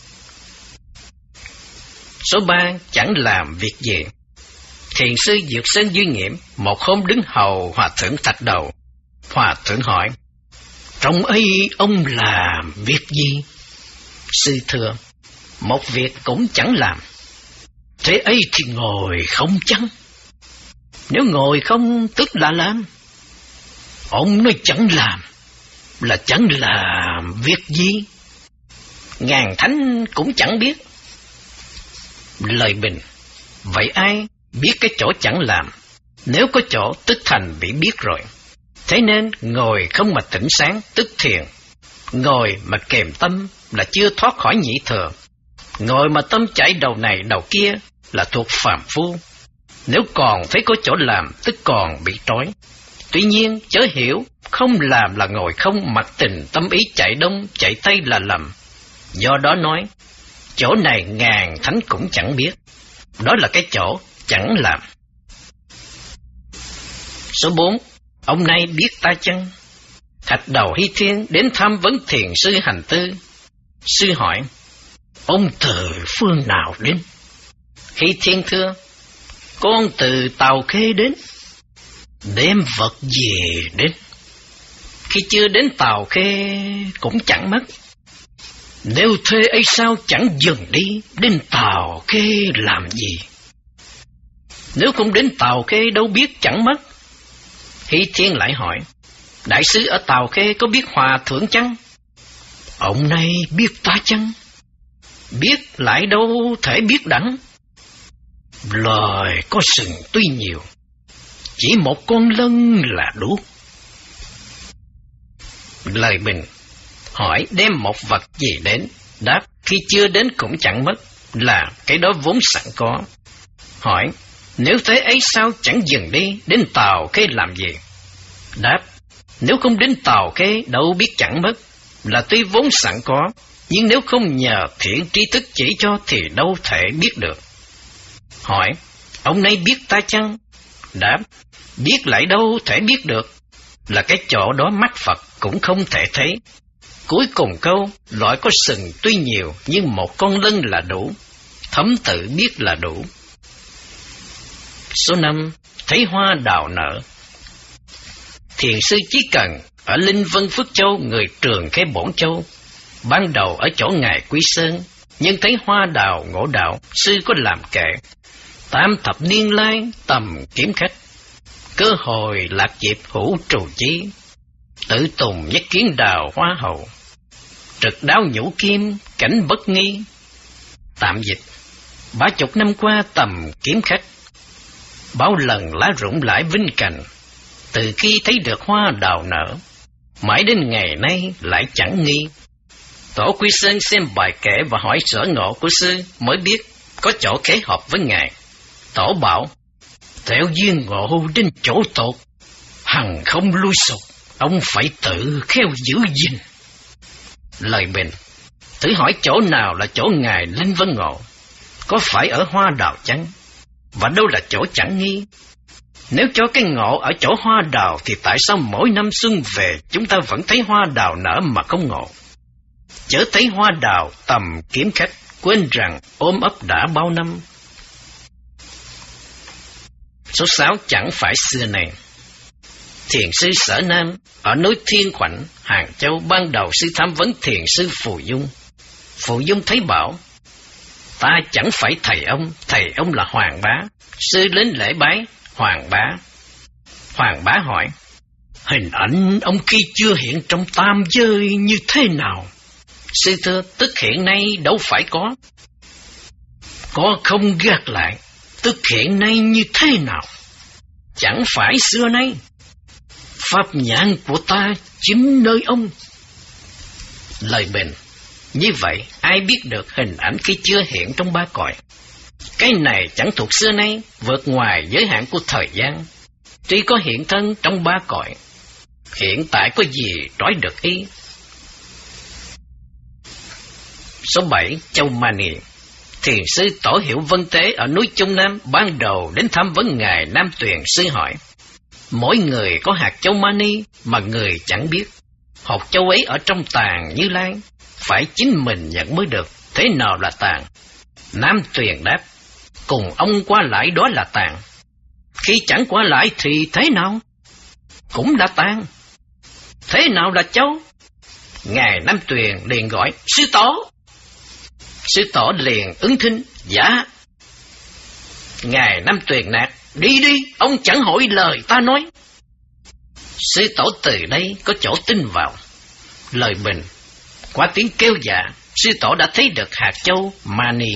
Số ba, chẳng làm việc gì. Thiền sư Dược Sơn Duy Nghiệm một hôm đứng hầu hòa thượng Thạch Đầu. Hòa thượng hỏi: trong ấy ông làm việc gì? Sư thưa: một việc cũng chẳng làm. Thế ấy thì ngồi không chăng? Nếu ngồi không tức là làm. Ông nói chẳng làm là chẳng làm việc gì. Ngàn thánh cũng chẳng biết. Lời bình: vậy ai biết cái chỗ chẳng làm? Nếu có chỗ tức thành bị biết rồi. Thế nên ngồi không mà tỉnh sáng tức thiền. Ngồi mà kềm tâm là chưa thoát khỏi nhị thừa. Ngồi mà tâm chảy đầu này đầu kia là thuộc phàm phu. Nếu còn thấy có chỗ làm tức còn bị trói. Tuy nhiên chớ hiểu không làm là ngồi không, mặc tình tâm ý chạy đông chạy tây là lầm. Do đó nói chỗ này ngàn thánh cũng chẳng biết. Đó là cái chỗ chẳng làm. Số bốn, ông nay biết ta chăng? Thạch Đầu Hy Thiên đến tham vấn thiền sư hành tư. Sư hỏi: ông từ phương nào đến? Hy Thiên thưa: con từ Tàu Khê đến. Đem vật gì đến? Khi chưa đến Tàu Khê cũng chẳng mất. Nếu thế ấy sao chẳng dừng đi đến Tàu Khê làm gì? Nếu không đến Tàu Khê đâu biết chẳng mất. Hy Thiên lại hỏi: đại sư ở Tàu Khê có biết hòa thượng chăng? Ông này biết ta chăng? Biết lại đâu thể biết đẳng. Lời có sừng tuy nhiều, chỉ một con lân là đủ. Lời bình: hỏi đem một vật gì đến? Đáp: khi chưa đến cũng chẳng mất, là cái đó vốn sẵn có. Hỏi: nếu thế ấy sao chẳng dừng đi đến Tàu Khê làm gì? Đáp: nếu không đến Tàu Khê đâu biết chẳng mất, là tuy vốn sẵn có, nhưng nếu không nhờ thiện trí thức chỉ cho thì đâu thể biết được. Hỏi: ông nay biết ta chăng? Đáp: biết lại đâu thể biết được, là cái chỗ đó mắt Phật cũng không thể thấy. Cuối cùng câu: loại có sừng tuy nhiều, nhưng một con lân là đủ, thấm tự biết là đủ. Số năm, thấy hoa đào nở. Thiền sư Chí Cần ở Linh Vân Phước Châu, người Trường Khê Bổn Châu, ban đầu ở chỗ ngài Quý Sơn, nhưng thấy hoa đào ngộ đạo, sư có làm kệ: tam thập niên lai tầm kiếm khách, cơ hội lạc dịp hữu trù chí, tự tùng nhất kiến đào hoa hậu, trực đáo nhũ kim cảnh bất nghi. Tạm dịch: ba chục năm qua tầm kiếm khách, bao lần lá rụng lại vinh cành, từ khi thấy được hoa đào nở, mãi đến ngày nay lại chẳng nghi. Tổ Quý Sơn xem bài kể và hỏi sở ngộ của sư, mới biết có chỗ khế hợp với ngài. Tổ bảo: theo duyên ngộ đến chỗ tột, hằng không lui sụp, ông phải tự khéo giữ gìn. Lời bình: thử hỏi chỗ nào là chỗ ngài Linh Vân ngộ? Có phải ở hoa đào chăng? Và đâu là chỗ chẳng nghi? Nếu cho cái ngộ ở chỗ hoa đào thì tại sao mỗi năm xuân về chúng ta vẫn thấy hoa đào nở mà không ngộ? Chớ thấy hoa đào tầm kiếm khách, quên rằng ôm ấp đã bao năm. Số sáu, chẳng phải xưa này. Thiền sư Sở Nam ở núi Thiên Khoảnh, Hàng Châu ban đầu sư tham vấn thiền sư Phù Dung. Phù Dung thấy bảo: ta chẳng phải thầy ông, thầy ông là Hoàng Bá. Sư đến lễ bái Hoàng Bá. Hoàng Bá hỏi: Hình ảnh ông khi chưa hiện trong tam giới như thế nào? Sư thưa, tức hiện nay đâu phải có. Có không gác lại, tức hiện nay như thế nào? Chẳng phải xưa nay. Pháp nhãn của ta chính nơi ông. Lời bình, như vậy ai biết được hình ảnh khi chưa hiện trong ba cõi? Cái này chẳng thuộc xưa nay, vượt ngoài giới hạn của thời gian. Tuy có hiện thân trong ba cõi, hiện tại có gì trói được ý? Số bảy, Châu Mani. Thiền sư Tổ Hiệu Vân Tế ở núi Trung Nam ban đầu đến thăm vấn ngài Nam Tuyền. Sư hỏi: mỗi người có hạt châu mani mà người chẳng biết. Hột châu ấy ở trong tàng Như Lai, phải chính mình nhận mới được. Thế nào là tàng? Nam Tuyền đáp: cùng ông qua lại đó là tàng. Khi chẳng qua lại thì thế nào? Cũng là tàng. Thế nào là châu? Ngài Nam Tuyền liền gọi: sư tổ. Sư tổ liền ứng thinh: dạ. Ngài Nam Tuyền nạt: đi đi, ông chẳng hỏi lời ta nói. Sư tổ từ đây có chỗ tin vào. Lời bình, qua tiếng kêu dạ, sư tổ đã thấy được hạt châu mani.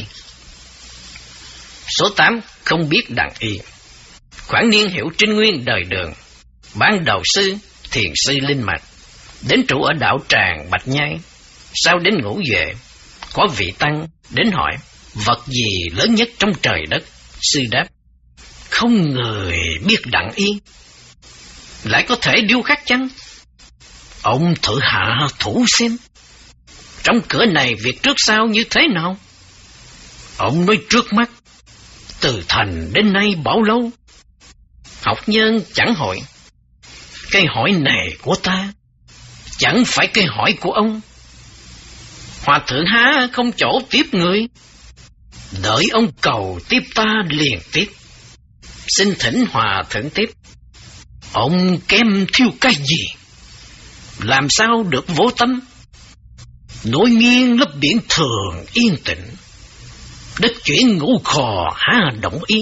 Số tám, không biết đặng y. Khoảng niên hiệu Trinh Nguyên đời Đường, ban đầu sư thiền sư Linh Mạch đến trụ ở đạo tràng Bạch Nhai. Sau đến Ngũ Duệ, có vị tăng đến hỏi: vật gì lớn nhất trong trời đất? Sư đáp: không người biết đặng y. Lại có thể điêu khắc chăng? Ông thử hạ thủ xem. Trong cửa này việc trước sau như thế nào? Ông nói trước mắt: từ thành đến nay bao lâu? Học nhân chẳng hỏi: cái hỏi này của ta, chẳng phải cái hỏi của ông. Hòa thượng há không chỗ tiếp người. Đợi ông cầu tiếp ta liền tiếp. Xin thỉnh hòa thượng tiếp. Ông kém thiếu cái gì? Làm sao được vô tâm? Nổi nghiêng lấp biển thường yên tĩnh, đất chuyển ngũ khò há động ý.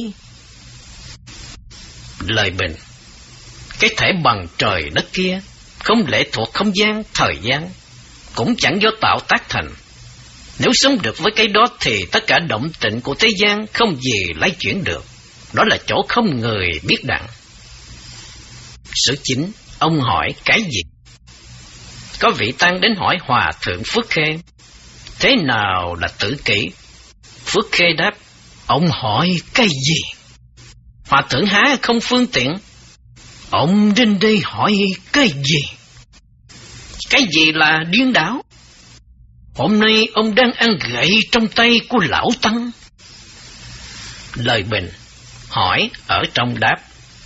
Lời bình, cái thể bằng trời đất kia không lệ thuộc không gian, thời gian, cũng chẳng do tạo tác thành. Nếu sống được với cái đó thì tất cả động tĩnh của thế gian không gì lay chuyển được. Đó là chỗ không người biết đặng. Số chín, ông hỏi cái gì? Có vị tăng đến hỏi hòa thượng Phước Khê: thế nào là tử kỷ? Phước Khê đáp: ông hỏi cái gì? Hòa thượng há không phương tiện. Ông đến đây hỏi cái gì? Cái gì là điên đảo? Hôm nay ông đang ăn gậy trong tay của lão tăng. Lời bình, hỏi ở trong đáp.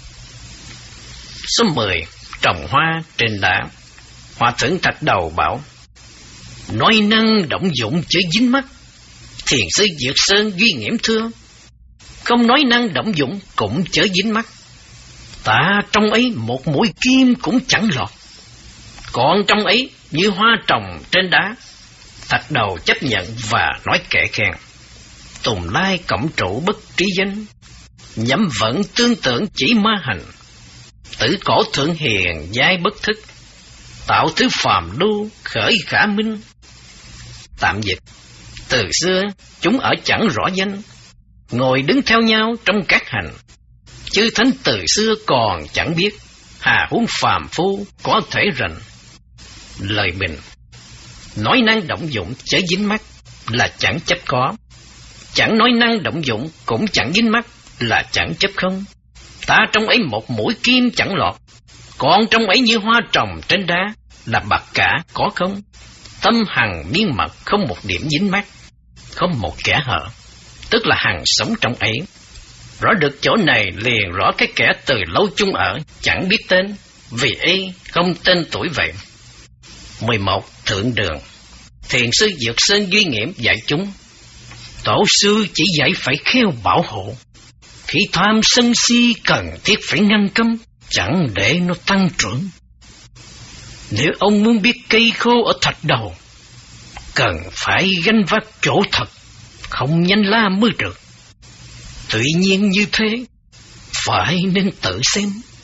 Số mười, trồng hoa trên đá. Hòa thượng Thạch Đầu bảo: nói năng động dụng chớ dính mắt. Thiền sư Diệt Sơn duy nghiễm thưa: không nói năng động dụng cũng chớ dính mắt. Ta trong ấy một mũi kim cũng chẳng lọt. Còn trong ấy như hoa trồng trên đá. Thạch Đầu chấp nhận và nói kệ khen: Tùng lai cộng trụ bất trí danh, nhắm vẫn tương tưởng chỉ ma hành. Tử cổ thượng hiền giai bất thức, tạo thứ phàm lưu khởi khả minh. Tạm dịch: từ xưa chúng ở chẳng rõ danh, ngồi đứng theo nhau trong các hành. Chư thánh từ xưa còn chẳng biết, hà huống phàm phu có thể rành. Lời bình, nói năng động dụng chớ dính mắt là chẳng chấp có, chẳng nói năng động dụng cũng chẳng dính mắt là chẳng chấp không. Ta trong ấy một mũi kim chẳng lọt, còn trong ấy như hoa trồng trên đá là bạc cả có không. Tâm hằng miên mật không một điểm dính mắt, không một kẻ hở, tức là hằng sống trong ấy. Rõ được chỗ này liền rõ cái kẻ từ lâu chung ở chẳng biết tên, vì ấy không tên tuổi vậy. mười một. Thượng Đường. Thiền sư Dược Sơn duy nghiệm dạy chúng: tổ sư chỉ dạy phải khéo bảo hộ. Khi tham sân si cần thiết phải ngăn cấm, chẳng để nó tăng trưởng. Nếu ông muốn biết cây khô ở thạch đầu, cần phải gánh vác chỗ thật, không nhanh la mới được. Tuy nhiên như thế, phải nên tự xem.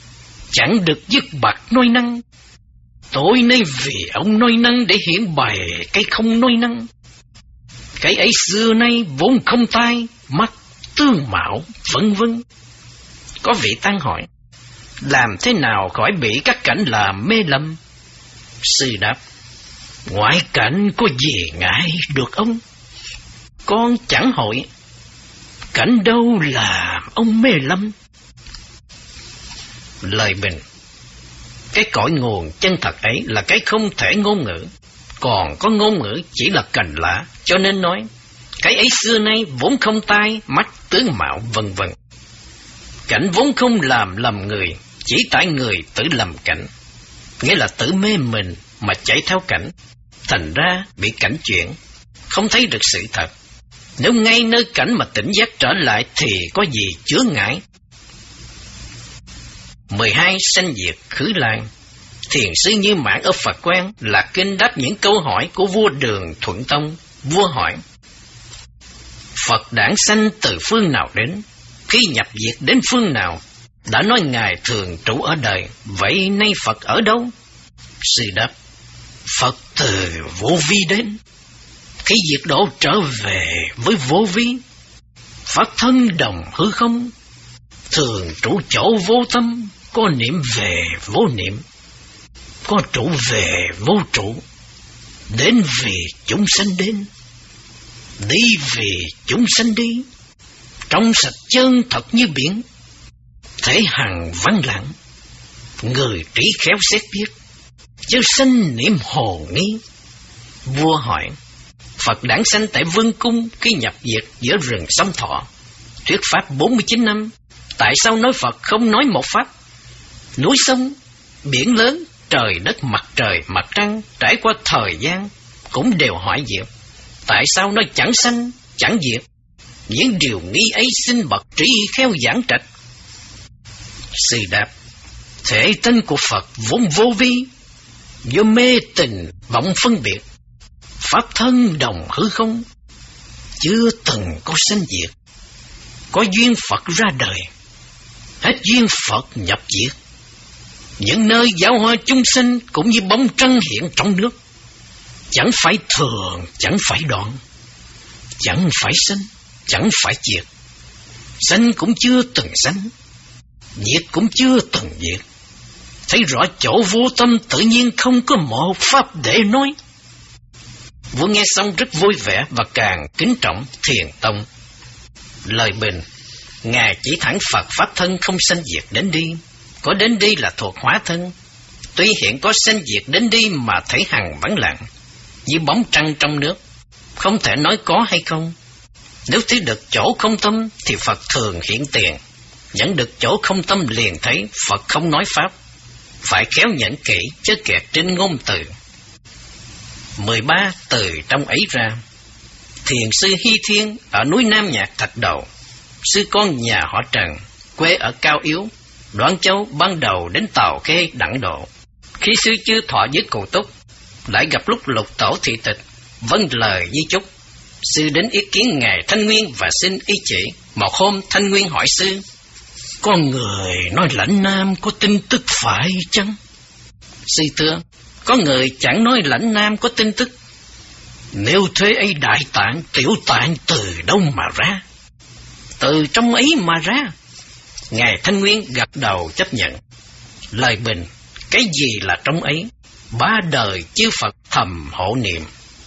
chẳng được dứt bạc nói năng. Tối nay vì ông nói năng để hiện bày cái không nói năng. Cái ấy xưa nay vốn không tai, mắt, tương mạo, vân vân. Có vị tăng hỏi, làm thế nào khỏi bị các cảnh làm mê lầm? Sư đáp, ngoại cảnh có gì ngại được ông? Con chẳng hỏi, cảnh đâu làm ông mê lầm? Lời bình, cái cội nguồn chân thật ấy là cái không thể ngôn ngữ, còn có ngôn ngữ chỉ là cành lá, cho nên nói, cái ấy xưa nay vốn không tai, mắt, tướng mạo, vân vân. Cảnh vốn không làm lầm người, chỉ tại người tự lầm cảnh, nghĩa là tự mê mình mà chạy theo cảnh, thành ra bị cảnh chuyển, không thấy được sự thật. Nếu ngay nơi cảnh mà tỉnh giác trở lại thì có gì chướng ngại? mười hai sanh diệt khứ lai. Thiền sư Như Mãn ở Phật Quang là kinh đáp những câu hỏi của vua Đường Thuận Tông. Vua hỏi, Phật đản sanh từ phương nào đến? Khi nhập diệt đến phương nào? Đã nói Ngài thường trụ ở đời, vậy nay Phật ở đâu? Sư đáp, Phật từ vô vi đến. Khi diệt độ trở về với vô vi, Pháp thân đồng hư không, thường trụ chỗ vô tâm, có niệm về vô niệm, có trụ về vô trụ, đến vì chúng sanh đến, đi vì chúng sanh đi, trong sạch chân thật như biển, thể hằng vắng lặng, người trí khéo xét biết, chớ sanh niệm hồ nghi. Vua hỏi, Phật đản sanh tại Vương Cung khi nhập diệt giữa rừng Sông Thọ, thuyết pháp bốn mươi chín năm, tại sao nói Phật không nói một pháp? Núi sông, biển lớn, trời đất, mặt trời, mặt trăng, trải qua thời gian, cũng đều hỏi diệt. Tại sao nói chẳng sanh, chẳng diệt? Những điều nghi ấy xin bậc trí khéo giảng trạch. Sư đáp, thể thân của Phật vốn vô vi, do mê tình vọng phân biệt, pháp thân đồng hư không, chưa từng có sanh diệt. Có duyên Phật ra đời, hết duyên Phật nhập diệt. Những nơi giáo hóa chúng sinh cũng như bóng trăng hiện trong nước, chẳng phải thường, chẳng phải đoạn, chẳng phải sanh, chẳng phải diệt. Sanh cũng chưa từng sanh, diệt cũng chưa từng diệt. Thấy rõ chỗ vô tâm tự nhiên không có một pháp để nói. Vua nghe xong rất vui vẻ và càng kính trọng Thiền Tông. Lời bình, Ngài chỉ thẳng Phật pháp thân không sanh diệt đến đi, có đến đi là thuộc hóa thân. Tuy hiện có sanh diệt đến đi mà thấy hằng vắng lặng, như bóng trăng trong nước, không thể nói có hay không. Nếu thấy được chỗ không tâm thì Phật thường hiện tiền, dẫn được chỗ không tâm liền thấy Phật không nói pháp. Phải khéo nhẫn kỹ chớ kẹt trên ngôn từ. mười ba từ trong ấy ra. Thiền sư Hy Thiên ở núi Nam Nhạc Thạch Đầu, sư con nhà họ Trần, quê ở Cao Yếu, Đoan Châu, ban đầu đến Tàu Khê đặng độ. Khi sư chưa thọ với Cụ Túc, lại gặp lúc Lục Tổ thị tịch, vâng lời di chúc. Sư đến ý kiến Ngài Thanh Nguyên và xin ý chỉ. Một hôm Thanh Nguyên hỏi sư, con người nói Lãnh Nam có tin tức phải chăng? Sư thưa, có người chẳng nói Lãnh Nam có tin tức. Nếu thế ấy Đại Tạng, Tiểu Tạng từ đâu mà ra? Từ trong ấy mà ra. Ngài Thanh Nguyên gật đầu chấp nhận. Lời bình, cái gì là trong ấy? Ba đời chư Phật thầm hộ niệm.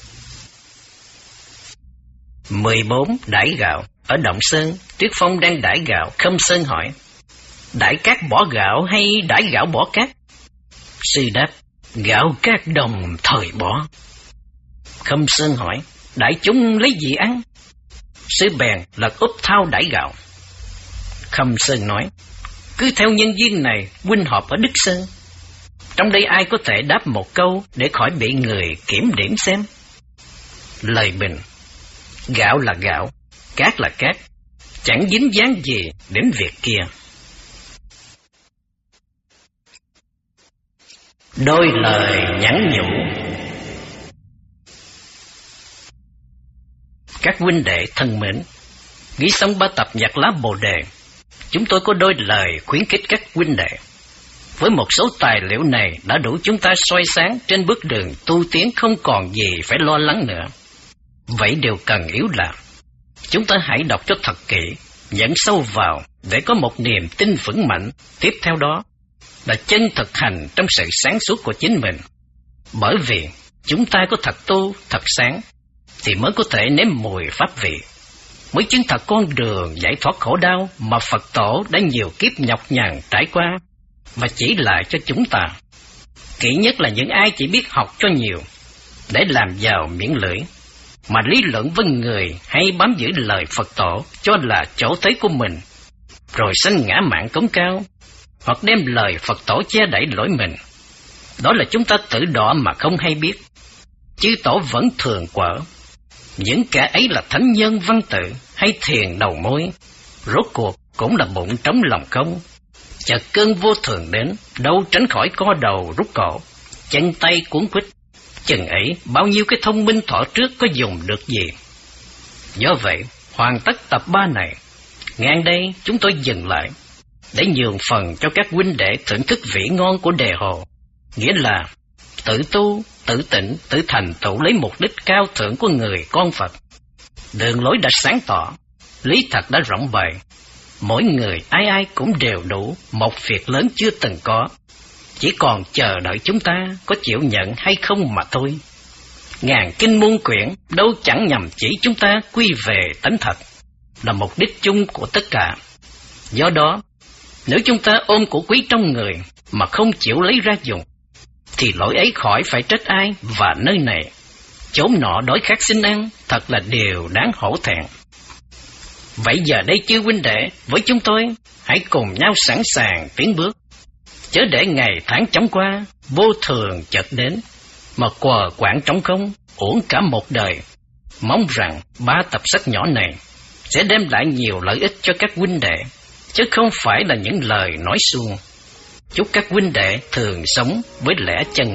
mười bốn đãi gạo. Ở Động Sơn, Tuyết Phong đang đãi gạo. Khâm Sơn hỏi, đãi cát bỏ gạo hay đãi gạo bỏ cát? Sư đáp, gạo cát đồng thời bỏ. Khâm Sơn hỏi, đãi chúng lấy gì ăn? Sư bèn lật úp thao đãi gạo. Khâm Sơn nói, cứ theo nhân duyên này huynh họp ở Đức Sơn. Trong đây ai có thể đáp một câu để khỏi bị người kiểm điểm xem? Lời bình, gạo là gạo, cát là cát, chẳng dính dáng gì đến việc kia. Đôi lời nhắn nhủ. Các huynh đệ thân mến, nghĩ xong ba tập Nhật Lá Bồ Đề, chúng tôi có đôi lời khuyến khích các huynh đệ. Với một số tài liệu này đã đủ chúng ta soi sáng trên bước đường tu tiến, không còn gì phải lo lắng nữa. Vậy điều cần yếu là chúng ta hãy đọc cho thật kỹ, nhận sâu vào để có một niềm tin vững mạnh. Tiếp theo đó là chân thực hành trong sự sáng suốt của chính mình. Bởi vì chúng ta có thật tu, thật sáng thì mới có thể nếm mùi pháp vị, mới chứng thật con đường giải thoát khổ đau mà Phật tổ đã nhiều kiếp nhọc nhằn trải qua và chỉ lại cho chúng ta. Kỹ nhất là những ai chỉ biết học cho nhiều để làm giàu miệng lưỡi, mà lý luận với người hay bám giữ lời Phật tổ cho là chỗ tới của mình, rồi sanh ngã mạn cống cao, hoặc đem lời Phật tổ che đẩy lỗi mình. Đó là chúng ta tự đọa mà không hay biết. Chư tổ vẫn thường quở. Những kẻ ấy là thánh nhân văn tự hay thiền đầu môi, rốt cuộc cũng là bụng trống lòng không. Chợt cơn vô thường đến, đâu tránh khỏi co đầu rút cổ, chân tay cuốn quýt. Chừng ấy bao nhiêu cái thông minh thọ trước có dùng được gì. Do vậy hoàn tất tập ba này, ngang đây chúng tôi dừng lại để nhường phần cho các huynh đệ thưởng thức vị ngon của đề hồ, nghĩa là tự tu, tự tỉnh, tự thành tựu lấy mục đích cao thượng của người con Phật. Đường lối đã sáng tỏ, lý thật đã rộng bày, mỗi người ai ai cũng đều đủ một việc lớn chưa từng có, chỉ còn chờ đợi chúng ta có chịu nhận hay không mà thôi. Ngàn kinh muôn quyển đâu chẳng nhằm chỉ chúng ta quy về tánh thật, là mục đích chung của tất cả. Do đó, nếu chúng ta ôm của quý trong người mà không chịu lấy ra dùng, thì lỗi ấy khỏi phải trách ai và nơi này. Chốn nọ đói khát xin ăn, thật là điều đáng hổ thẹn. Vậy giờ đây chư huynh đệ, với chúng tôi, hãy cùng nhau sẵn sàng tiến bước. Chớ để ngày tháng chóng qua, vô thường chợt đến, mà quờ quạng trống không, uổng cả một đời. Mong rằng ba tập sách nhỏ này sẽ đem lại nhiều lợi ích cho các huynh đệ, chứ không phải là những lời nói suông. Chúc các huynh đệ thường sống với lẽ chân.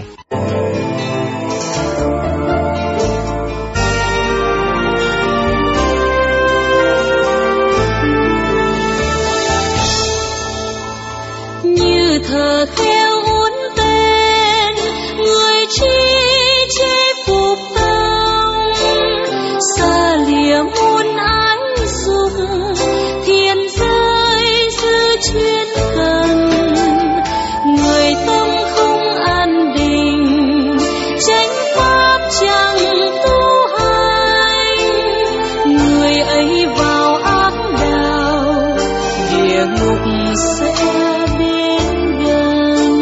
Như thờ kheo uốn tên, người chi che phục tông, xa lìa muôn ái dục, thiên giới dư chuyên cần. Người tâm không an định, chánh pháp chẳng tu hành, người ấy vào ác đạo, địa ngục sẽ đến gần.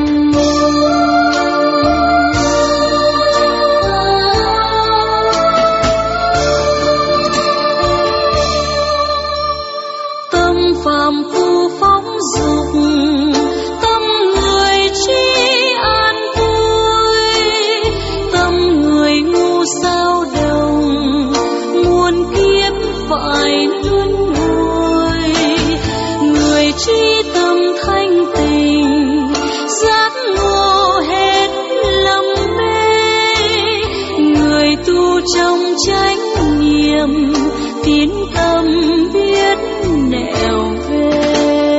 Tâm phàm phu phóng dục, tâm người chi an vui, tâm người ngu sao đồng, muôn kiếp phải luân hồi. Người chi tâm thanh tình, giác ngộ hết lầm mê, người tu trong chánh niệm, tín tâm biết nẻo về.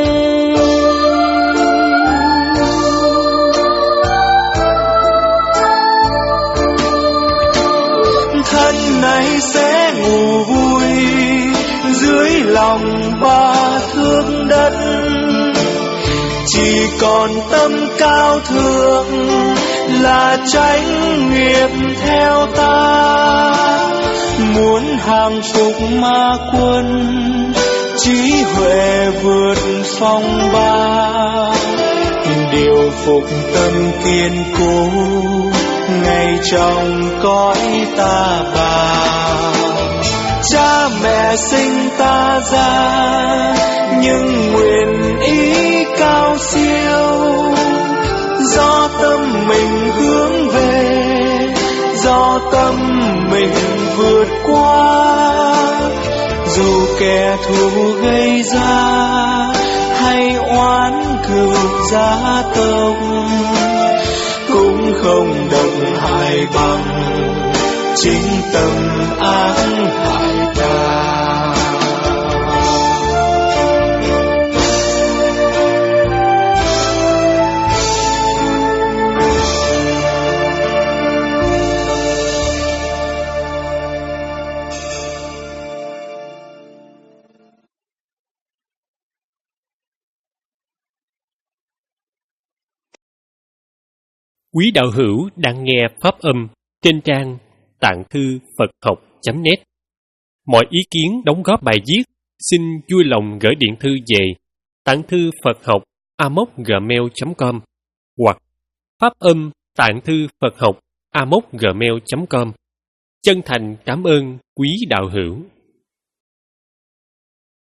Thân này sẽ ngủ vui dưới lòng ba thước đất, chỉ còn tâm cao thượng là chánh nghiệp theo ta. Muốn hàng phục ma quân, trí huệ vượt phong ba, điều phục tâm kiên cố ngay trong cõi ta bà. Cha mẹ sinh ta ra nhưng nguyện ý cao siêu, do tâm mình hướng về, do tâm mình vượt qua. Dù kẻ thù gây ra hay oán cừu gia tộc, cũng không độc hại bằng chính tâm ác hại ta. Quý đạo hữu đang nghe pháp âm trên trang tạng thư Phật học chấm net. Mọi ý kiến đóng góp bài viết xin vui lòng gửi điện thư về tạng thư Phật học a m o c gmail chấm com hoặc pháp âm tạng thư Phật học a m o c gmail chấm com. Chân thành cảm ơn quý đạo hữu.